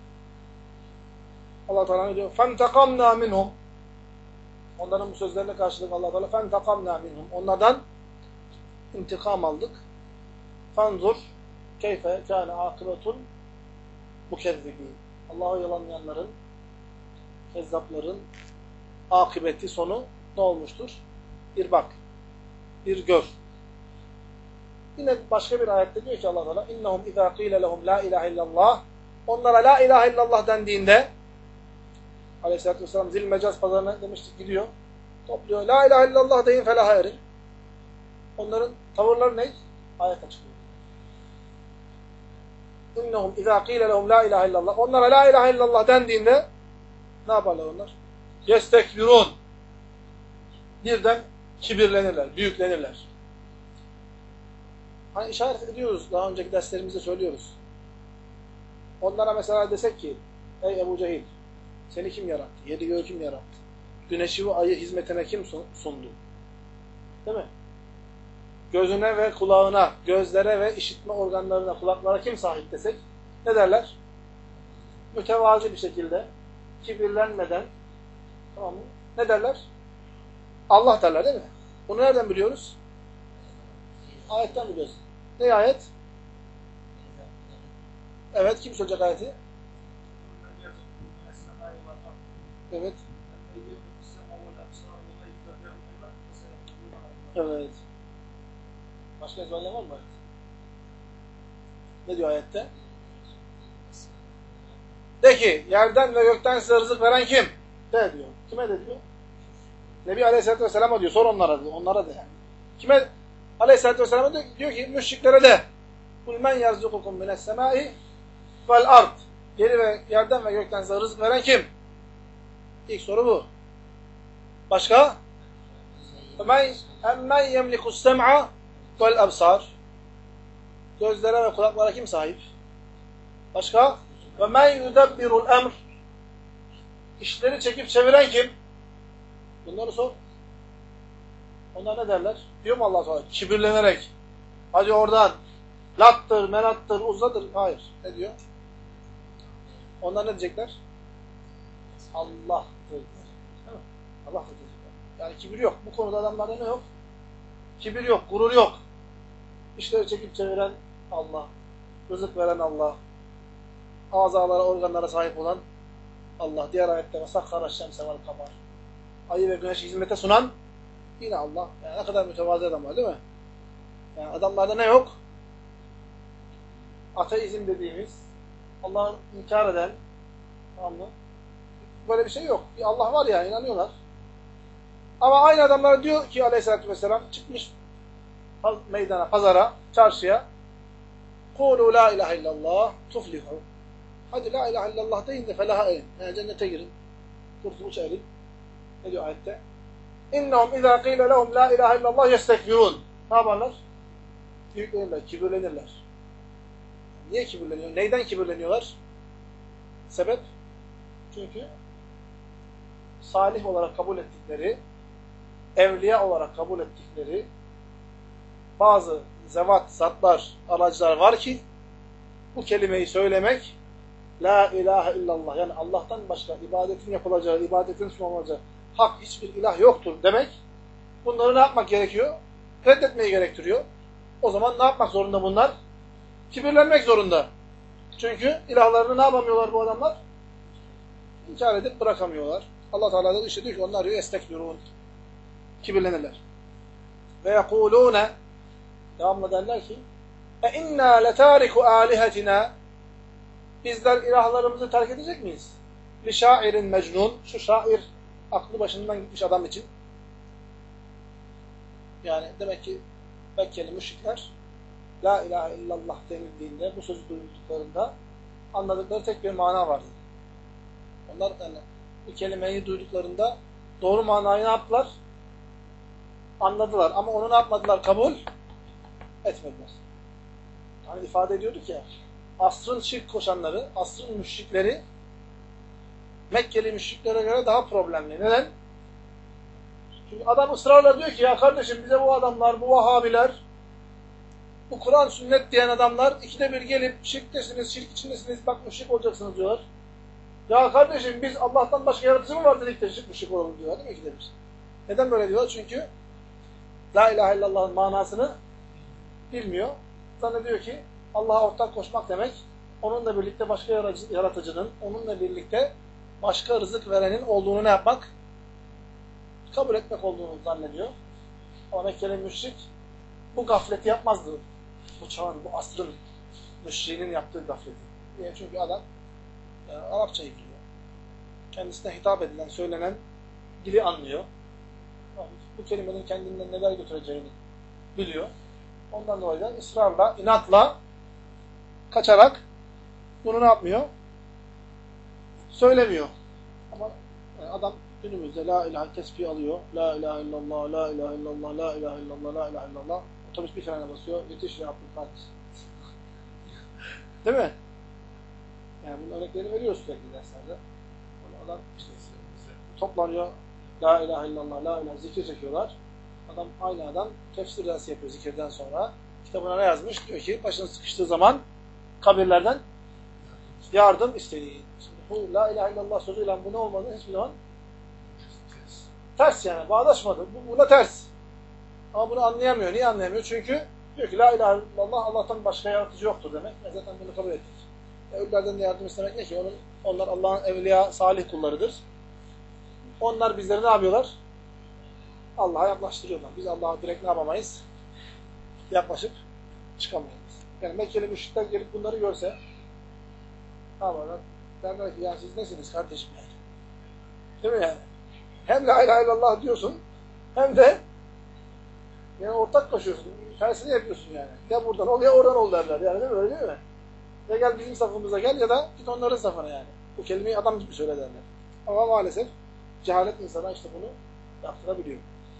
Allah Teala ne diyor? فَانْتَقَمْنَا مِنْهُمْ. Onların bu sözlerine karşılık Allah Teala فَانْتَقَمْنَا مِنْهُمْ. Onlardan intikam aldık. فَانْظُرْ كَيْفَ كَانَ عَاقِبَةٌ مُكَذِّبِينَ. Allah'ı yalanlayanların, kezzapların akıbeti, sonu ne olmuştur? Bir bak, bir gör. Yine başka bir ayette diyor ki Allah Teala اِنَّهُمْ اِذَا قِيلَ لَهُمْ لَا اِلَٰهِ اِلَّا اللّٰهِ. Onlara la ilahe illallah dendiğinde Aleyhisselatü Vesselam zil mecaz pazarına demiştik gidiyor. Topluyor. La ilahe illallah deyin felaha erin. Onların tavırları ne? Ayet açıklıyor. İnnehum izâ qîle lehum la ilahe illallah. Onlara la ilahe illallah dendiğinde ne yaparlar onlar? Yestekbirûn. Birden kibirlenirler, büyüklenirler. Hani işaret ediyoruz, daha önceki derslerimizde söylüyoruz. Onlara mesela desek ki, ey Ebu Cehil, seni kim yarattı? Yedi göğü kim yarattı? Güneşi ve ayı hizmetine kim sundu? Değil mi? Gözüne ve kulağına, gözlere ve işitme organlarına, kulaklara kim sahip desek, ne derler? Mütevazi bir şekilde, kibirlenmeden, tamam mı? Ne derler? Allah derler değil mi? Bunu nereden biliyoruz? Ayetten biliyoruz. Ne ayet? Evet, kim söyleyecek ayeti? Evet. Evet. Başka ezberleme var mı? Ne diyor ayette? De ki, yerden ve gökten size rızık veren kim? De diyor. Kime de diyor? Nebi Aleyhisselatü Vesselam'a diyor. Sor onlara diyor. Onlara de yani. Kime? Aleyhisselatü Vesselam'a diyor ki, müşriklere de قُلْ مَنْ يَرْزُقُكُمْ مِنَ السَّمَاءِ وَالْاَرْضِ. Yerden ve gökten size rızık veren kim? İlk soru bu. Başka? اَمَّنْ يَمْلِكُ السَّمْعَ وَالْأَبْصَارِ. Gözlere ve kulaklara kim sahip? Başka? وَمَنْ يُدَبِّرُ الْأَمْرِ. İşleri çekip çeviren kim? Bunları sor. Onlar ne derler? Diyor mu Allah Teala? Kibirlenerek. Hadi oradan. Lattır, menattır, uzadır. Hayır. Ne diyor? Onlar ne diyecekler? Allah'tır. Değil mi? Allah'tır diyecekler. Yani kibir yok. Bu konuda adamlarda ne yok? Kibir yok, gurur yok. İşleri çekip çeviren Allah. Rızık veren Allah. Azalara, organlara sahip olan Allah. Diğer ayette وَسَخَّرَ الشَّمْسَ وَالْقَمَرِ. Ayı ve güneşi hizmete sunan yine Allah. Yani ne kadar mütevazı adam var değil mi? Yani adamlarda ne yok? Ateizm dediğimiz, Allah'ı inkar eden, tamam mı? Böyle bir şey yok. Bir Allah var ya, inanıyorlar. Ama aynı adamlar diyor ki aleyhissalatü vesselam, çıkmış meydana, pazara, çarşıya, قُولُوا لَا اِلَٰهَ اِلَّا اللّٰهِ تُفْلِحُوا. Hadi la ilahe illallah deyin de felaha erin. Yani cennete girin. Kurtuluş erin. Ne diyor ayette? اِنَّهُمْ اِذَا قِيلَ لَهُمْ لَا اِلَٰهَ اِلَّا اللّٰهِ يَسْتَكْبِرُونَ. Ne yaparlar? Büyüklenirler, kibirlenirler. Niye kibirleniyor? Neyden kibirleniyorlar? Sebep? Çünkü salih olarak kabul ettikleri, evliya olarak kabul ettikleri bazı zevat, zatlar, aracılar var ki bu kelimeyi söylemek la ilahe illallah, yani Allah'tan başka ibadetin yapılacağı, ibadetin sunulacağı hak hiçbir ilah yoktur demek, bunları ne yapmak gerekiyor? Reddetmeyi gerektiriyor. O zaman ne yapmak zorunda bunlar? Kibirlenmek zorunda. Çünkü ilahlarını ne yapamıyorlar bu adamlar? İnkar edip bırakamıyorlar. Allah Teala da işte diyor ki onlar diyor estekbirun. Kibirlenirler. Ve yekulûne, devamlı derler ki inna letâriku âlihetina, bizler ilahlarımızı terk edecek miyiz? Li şairin mecnun, şu şair aklı başından gitmiş adam için. Yani demek ki Mekkeli müşrikler la ilahe illallah denildiğinde, bu sözü duyduklarında anladıkları tek bir mana vardı. Onlar yani bu kelimeyi duyduklarında doğru manayı ne yaptılar? Anladılar. Ama onu ne yapmadılar? Kabul etmediler. Yani ifade ediyorduk ya, asrın şirk koşanları, asrın müşrikleri Mekkeli müşriklere göre daha problemli. Neden? Çünkü adam ısrarla diyor ki ya kardeşim bize bu adamlar, bu Vahabiler, bu Kur'an sünnet diyen adamlar ikide bir gelip şirktesiniz, şirk içindesiniz, bak müşrik olacaksınız diyorlar. Ya kardeşim biz Allah'tan başka yaratıcı mı var dedik de müşrik olalım diyorlar değil mi ikide bir? Neden böyle diyorlar? Çünkü la ilahe illallah'ın manasını bilmiyor. Zannediyor ki Allah'a ortak koşmak demek, onunla birlikte başka yaratıcının, onunla birlikte başka rızık verenin olduğunu ne yapmak? Kabul etmek olduğunu zannediyor. Ama Mekkeli müşrik bu gafleti yapmazdı. Bu çağın, bu asrın müşriğinin yaptığı gafleti. Niye? Çünkü adam Arapçayı biliyor. Kendisine hitap edilen, söylenen dili anlıyor. Bu kelimenin kendinden neler götüreceğini biliyor. Ondan dolayı da ısrarla, inatla, kaçarak bunu ne yapmıyor? Söylemiyor. Ama adam günümüzde la ilahe tesbih alıyor. La ilahe illallah, la ilahe illallah, la ilahe illallah, la ilahe illallah. Otobüs bir frene basıyor. Yetiş ya Abdülkadir. Değil mi? Yani bunun örneklerini veriyoruz sürekli derslerde. Adam işte toplanıyor. La ilahe illallah, la ilahe zikir çekiyorlar. Aynı adam tefsir dersi yapıyor zikirden sonra. Kitabına ne yazmış? Diyor ki başına sıkıştığı zaman kabirlerden yardım isteyin. Şimdi bu la ilahe illallah sözüyle bu ne olmadı? Hiçbir zaman ters yani. Bağdaşmadı. Buna ters. Ama bunu anlayamıyor. Niye anlayamıyor? Çünkü diyor ki la ilahe illallah Allah'tan başka yaratıcı yoktur demek. Ve zaten bunu kabul ettik. Ölülerden de yardım istemek ne ki? Onlar Allah'ın evliya, salih kullarıdır. Onlar bizleri ne yapıyorlar? Allah'a yaklaştırıyorlar. Biz Allah'a direkt ne yapamayız? Yaklaşıp çıkamayız. Yani Mekkeli müşrikler gelip bunları görse ne yaparlar? Derler ki ya siz nesiniz kardeşim yani? Değil mi yani? Hem la ilahe illallah diyorsun hem de yani ortak koşuyorsun. Tersini yapıyorsun yani. Ya buradan ol ya oradan ol derler. Yani değil mi? Öyle değil mi? Ya gel bizim safımıza gel ya da git onların safına yani. Bu kelimeyi adam gibi söyle derler. Ama maalesef cehalet insana işte bunu yaptırabiliyor.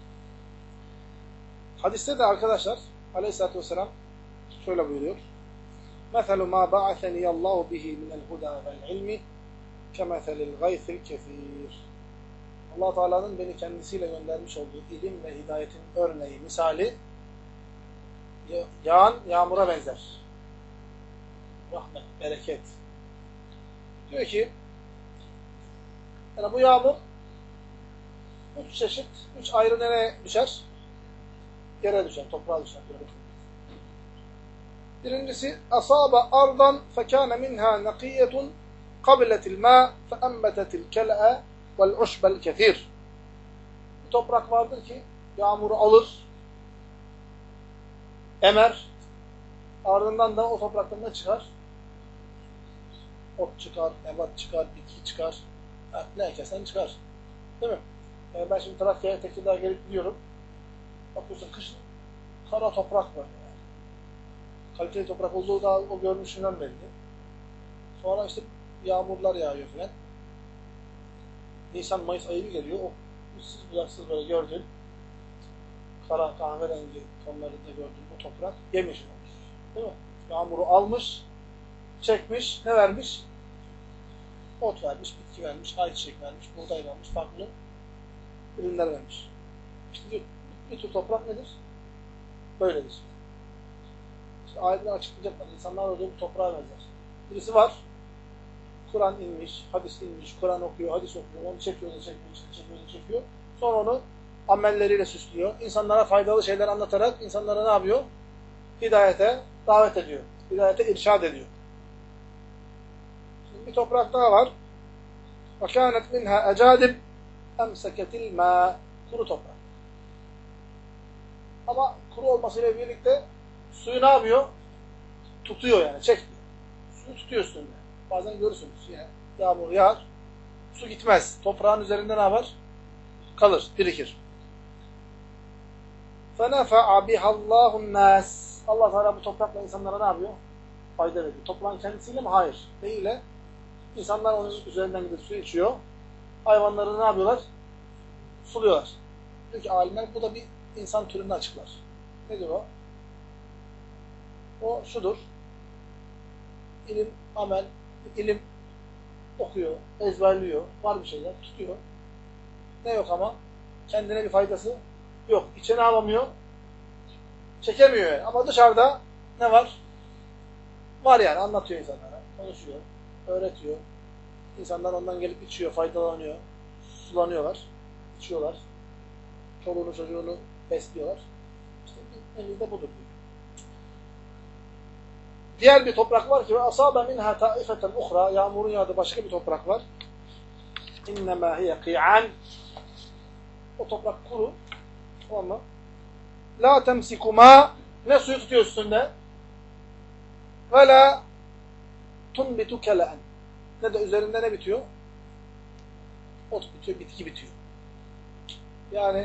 Hadiste de arkadaşlar Aleyhisselatü Vesselam şöyle buyuruyor. مَثَلُ مَا بَعَثَنِيَ اللّٰهُ بِهِ مِنَ الْهُدَى وَالْعِلْمِ كَمَثَلِ الْغَيْثِ الْكَثِيرِ. Allah Teala'nın beni kendisiyle göndermiş olduğu ilim ve hidayetin örneği, misali yağan yağmura benzer. Rahmet, bereket. Diyor ki yani bu yağmur 3 çeşit, 3 ayrı nereye düşer? Yere düşer, toprağa düşer. Birincisi asaba ardan fekâne minhâ nakiyetun kabiletil mâ feembetetil kel'e vel uşbel kethir. Bir toprak vardır ki yağmuru alır, emer. Ardından da o topraktan ne çıkar? Ot çıkar, nebat çıkar, bitki çıkar. Ne ekersen çıkar. Değil mi? Yani ben şimdi Trakya'ya Tekirdağ'a gelip gidiyorum. Bakıyorsun kışın kara toprak var. Yani. Kaliteli toprak olduğu da o görünüşünden belli. Sonra işte yağmurlar yağıyor filan. Nisan-Mayıs ayı bir geliyor. O uçsuz bucaksız böyle gördüğün kara kahverengi tonlarında gördüğün o toprak yemyeşil olmuş. Değil mi? Yağmuru almış, çekmiş, ne vermiş? Ot vermiş, bitki vermiş, ayçiçek vermiş, buğday vermiş, farklı ürünler vermiş. İşte bir tür toprak nedir? Böyledir. İşte ayetler açıklayacaklar. İnsanlar da bu toprağa benzer. Birisi var, Kur'an inmiş, hadis inmiş, Kur'an okuyor, hadis okuyor, onu çekiyor. Sonra onu amelleriyle süslüyor. İnsanlara faydalı şeyler anlatarak insanlara ne yapıyor? Hidayete davet ediyor. Hidayete irşad ediyor. Şimdi bir toprak daha var. وَكَانَتْ مِنْهَا اَجَادِبْ اَمْسَكَتِ الْمَا Kuru toprak. Ama kuru olmasıyla birlikte suyu ne yapıyor? Tutuyor yani, çekmiyor. Suyu tutuyor üstünde. Bazen görürsünüz yani yağmur yağar, su gitmez. Toprağın üzerinde ne yapar? Kalır, birikir. فَنَفَعَ بِهَا اللّٰهُ النَّاسِ Allah Teala bu toprakla insanlara ne yapıyor? Fayda veriyor. Toprağın kendisiyle mi? Hayır. Neyle? İnsanlar onun üzerinden gidip su içiyor. Hayvanları ne yapıyorlar? Suluyorlar. Diyor ki alimler bu da bir insan türünü açıklar. Nedir o? O şudur. İlim, amel, ilim okuyor, ezberliyor, var bir şeyler, tutuyor. Ne yok ama? Kendine bir faydası yok. İçine alamıyor, çekemiyor yani. Ama dışarıda ne var? Var yani, anlatıyor insanlara, konuşuyor, öğretiyor. İnsanlar ondan gelip içiyor, faydalanıyor, sulanıyorlar, içiyorlar. Çoluğunu çocuğunu besliyorlar. İşte bir nevi de budur diyor. Diğer bir toprak var ki asaba minha taifeten uhra yağmurun yağdığı başka bir toprak var. İnnemâ hiye kî'an o toprak kuru. Tamam mı? La temsikuma ne suyu tutuyor üstünde ve la tunbitu kele'en ne de üzerinde ne bitiyor? Ot bitiyor, bitki bitiyor. Yani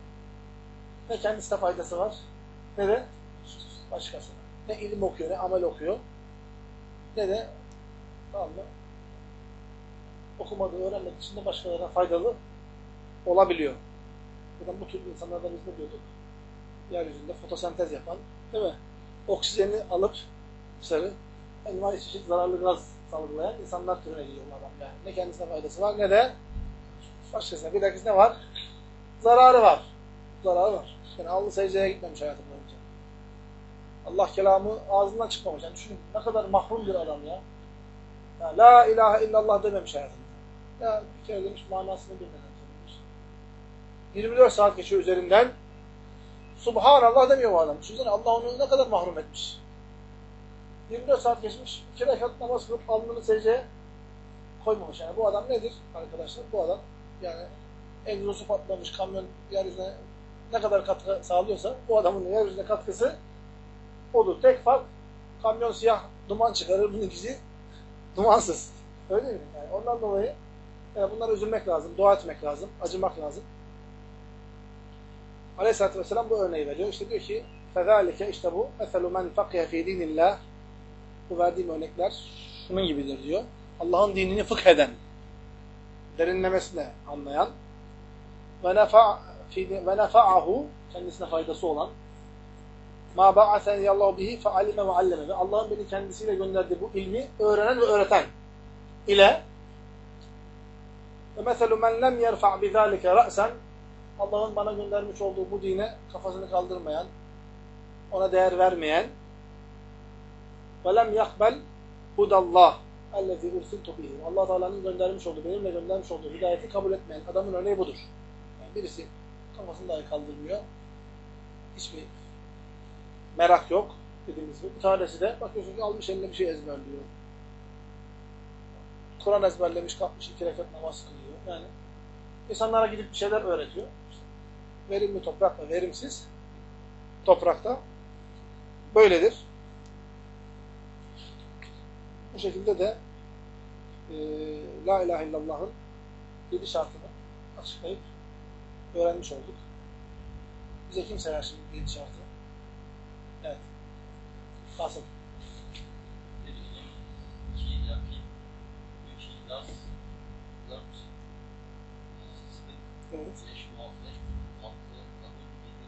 ne kendisine faydası var ne de başkasına. Ne ilim okuyor, ne amel okuyor, ne de tamam mı? Okumadığı, öğrenmek için de başkalarına faydalı olabiliyor. Buradan bu tür insanlardan biz ne diyorduk? Yeryüzünde fotosentez yapan, değil mi? Oksijeni alıp dışarı envai çeşit zararlı gaz salgılayan insanlar türüne giriyor bu adam yani. Ne kendisine faydası var ne de başkasına. Bir dakika ne var? Zararı var. Zararı var. Yani alnı secdeye gitmemiş hayatım boyunca. Allah kelamı ağzından çıkmamış. Yani düşünün ne kadar mahrum bir adam ya. Ya la ilahe illallah dememiş hayatında. Ya bir kere demiş manasını bilmeden söylemiş. 24 saat geçiyor üzerinden. Subhanallah demiyor bu adam. Düşünsene Allah onu ne kadar mahrum etmiş. 24 saat geçmiş. 2 rekat namaz kılıp alnını secdeye koymamış. Yani bu adam nedir arkadaşlar? Bu adam yani egzozu patlamış kamyon yeryüzüne ne kadar katkı sağlıyorsa bu adamın yeryüzüne katkısı odur. Tek fark kamyon siyah duman çıkarır. Bununkisi dumansız. Öyle mi? Yani ondan dolayı bunlara üzülmek lazım, dua etmek lazım, acımak lazım. Aleyhisselatü Vesselam bu örneği veriyor. İşte diyor ki فَذَٰلِكَ işte bu مَثَلُ مَنْ فَقِيَ ف۪ي دِينِ اللّٰهِ Bu verdiğim örnekler şunun gibidir diyor. Allah'ın dinini fıkh eden, derinlemesine anlayan ve nefa'ahu kendisine faydası olan ma ba'athani Allahu bihi fe'alime ve alleme ve Allah'ın beni kendisiyle gönderdiği bu ilmi öğrenen ve öğreten ile ve meselu men lem yerfa' bizalike ra'sen Allah'ın bana göndermiş olduğu bu dine kafasını kaldırmayan, ona değer vermeyen ve lem yakbel hudallah ellezî ursiltu bihi Allah Teala'nın göndermiş olduğu, benimle göndermiş olduğu hidayeti kabul etmeyen adamın örneği budur. Yani birisi kafasını dahi kaldırmıyor. Hiçbir merak yok dediğimiz gibi. Bir tanesi de bakıyorsun ki almış eline bir şey ezberliyor. Kur'an ezberlemiş, kalkmış 2 rekat namaz kılıyor. Yani insanlara gidip bir şeyler öğretiyor. İşte verimli toprakla verimsiz toprakta böyledir. Bu şekilde de La ilahe illallah'ın 7 şartını açıklayıp öğrenmiş olduk. Bize kim sayar şimdi 7 şartı? Evet. Kasım. 2 yakin, 3 ihlas, 4 sıddık, Evet. 5 muhabbet, 6 kabul,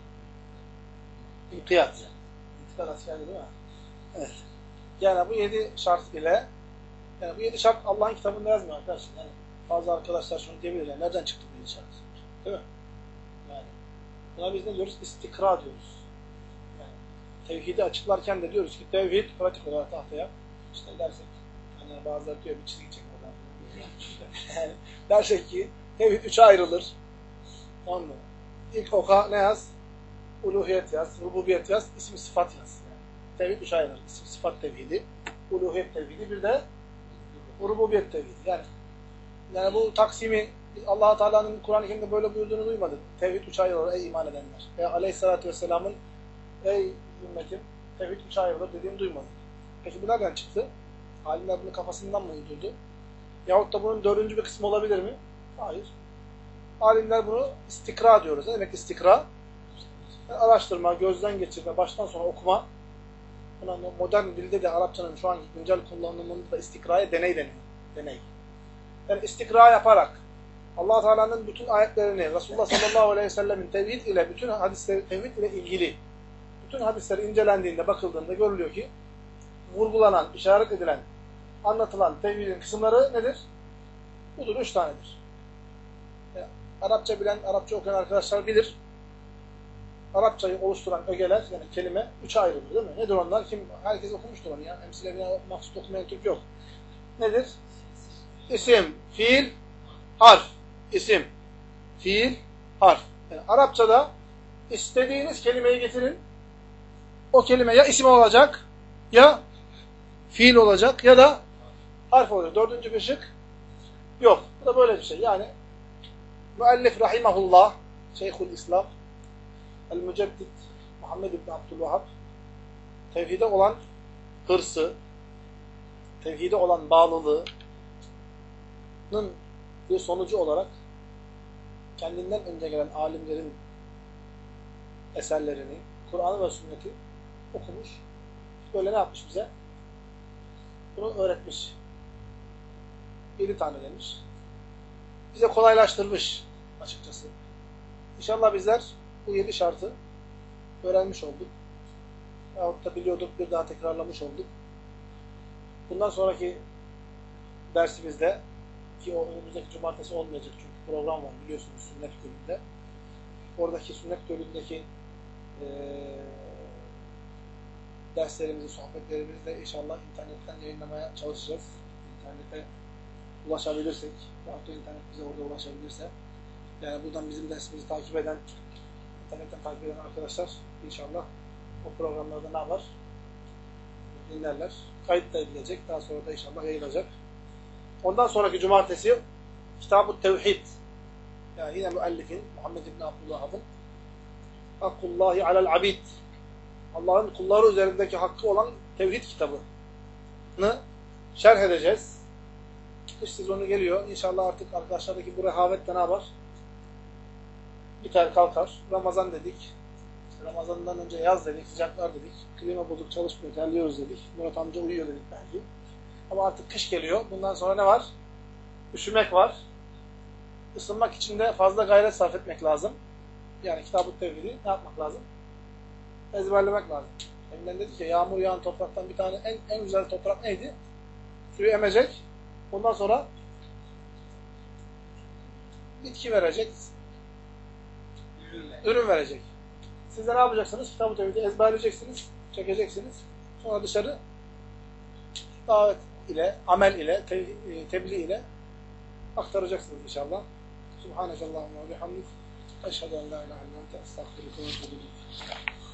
7 İnkiyat. İntikad askeri değil mi? Evet. Yani bu 7 şart ile, yani bu 7 şart Allah'ın kitabında yazmıyor arkadaşlar. Yani bazı arkadaşlar şunu diyebilirler. Nereden çıktı bu 7 şart? Değil mi? Yani buna biz ne diyoruz? İstikra diyoruz. Yani tevhidi açıklarken de diyoruz ki tevhid pratik olarak tahtaya işte dersek, hani bazıları diyor bir çizgi çekme oradan. Yani dersek ki tevhid 3'e ayrılır. Tamam mı? İlk oka ne yaz? Uluhiyet yaz, rububiyet yaz, isim sıfat yaz. Yani tevhid 3'e ayrılır. İsim sıfat tevhidi, uluhiyet tevhidi, bir de rububiyet tevhidi. Yani bu taksimi Allah Teala'nın Kur'an-ı Kerim'de böyle buyurduğunu duymadık. Tevhid 3'e ayrılır ey iman edenler. Aleyhissalatü vesselamın ey ümmetim tevhid 3'e ayrılır dediğini duymadık. Peki bu nereden çıktı? Alimler bunu kafasından mı uydurdu? Yahut da bunun 4. bir kısmı olabilir mi? Hayır. Alimler bunu istikra diyoruz. Ne demek istikra? Yani araştırma, gözden geçirme, baştan sona okuma. Buna modern dilde de Arapçanın şu anki güncel kullanımında da istikraya deney deniyor. Deney. Yani istikra yaparak Allah Teala'nın bütün ayetlerini, Resulullah sallallahu aleyhi ve sellemin tevhid ile, bütün hadisleri tevhid ile ilgili bütün hadisler incelendiğinde, bakıldığında görülüyor ki vurgulanan, işaret edilen, anlatılan tevhidin kısımları nedir? Budur, 3 tanedir. Yani Arapça bilen, Arapça okuyan arkadaşlar bilir. Arapçayı oluşturan ögeler, yani kelime 3'e ayrılır değil mi? Nedir onlar? Herkes okumuştur onu ya. Emsile bina maksut okumayan Türk yok. Nedir? İsim, fiil, harf. İsim, fiil, harf. Yani Arapçada istediğiniz kelimeyi getirin. O kelime ya isim olacak, ya fiil olacak, ya da harf olacak. 4. bir şık yok. Bu da böyle bir şey. Yani müellif rahimahullah, Şeyhülislam, El-Müceddid Muhammed İbni Abdülvahhab tevhide olan hırsı, tevhide olan bağlılığının bir sonucu olarak kendinden önce gelen alimlerin eserlerini, Kur'an'ı ve sünneti okumuş. Böyle ne yapmış bize? Bunu öğretmiş. 7 tane demiş. Bize kolaylaştırmış açıkçası. İnşallah bizler bu 7 şartı öğrenmiş olduk. Yahut da biliyorduk, bir daha tekrarlamış olduk. Bundan sonraki dersimizde, ki o önümüzdeki cumartesi olmayacak çünkü program var biliyorsunuz sünnet bölümünde. Oradaki sünnet bölümündeki derslerimizi, sohbetlerimizi de inşallah internetten yayınlamaya çalışacağız. İnternete ulaşabilirsek, yahut da internet bize orada ulaşabilirse. Yani buradan bizim dersimizi takip eden, internetten takip eden arkadaşlar inşallah o programlarda ne yapar? Dinlerler. Kayıt da edilecek. Daha sonra da inşallah yayılacak. Ondan sonraki cumartesi Kitab-ı Tevhid. Yani yine müellifin Muhammed İbni Abdülvahhab'ın Hakkullahi alel abid. Allah'ın kulları üzerindeki hakkı olan tevhid kitabını şerh edeceğiz. Kış sezonu geliyor. İnşallah artık arkadaşlardaki bu rehavet de ne yapar? Biter kalkar. Ramazan dedik. Ramazan'dan önce yaz dedik, sıcaklar dedik. Klima bulduk, çalışmıyor, terliyoruz dedik. Murat amca uyuyor dedik belki. Ama artık kış geliyor. Bundan sonra ne var? Üşümek var. Isınmak için de fazla gayret sarf etmek lazım. Yani Kitab-ı Tevhid'i ne yapmak lazım? Ezberlemek lazım. Emden dedi ki yağmur yağan topraktan bir tane en güzel toprak neydi? Suyu emecek. Ondan sonra bitki verecek. Ürün verecek. Siz de ne yapacaksınız? Kitab-ı Tevhid'i ezberleyeceksiniz, çekeceksiniz. Sonra dışarı davet ile, amel ile, tebliğ ile aktaracaksınız inşallah. Subhanekallahumma ve bihamdik. Eşhedü en la ilahe illa ente estağfiruke ve etûbü ileyk.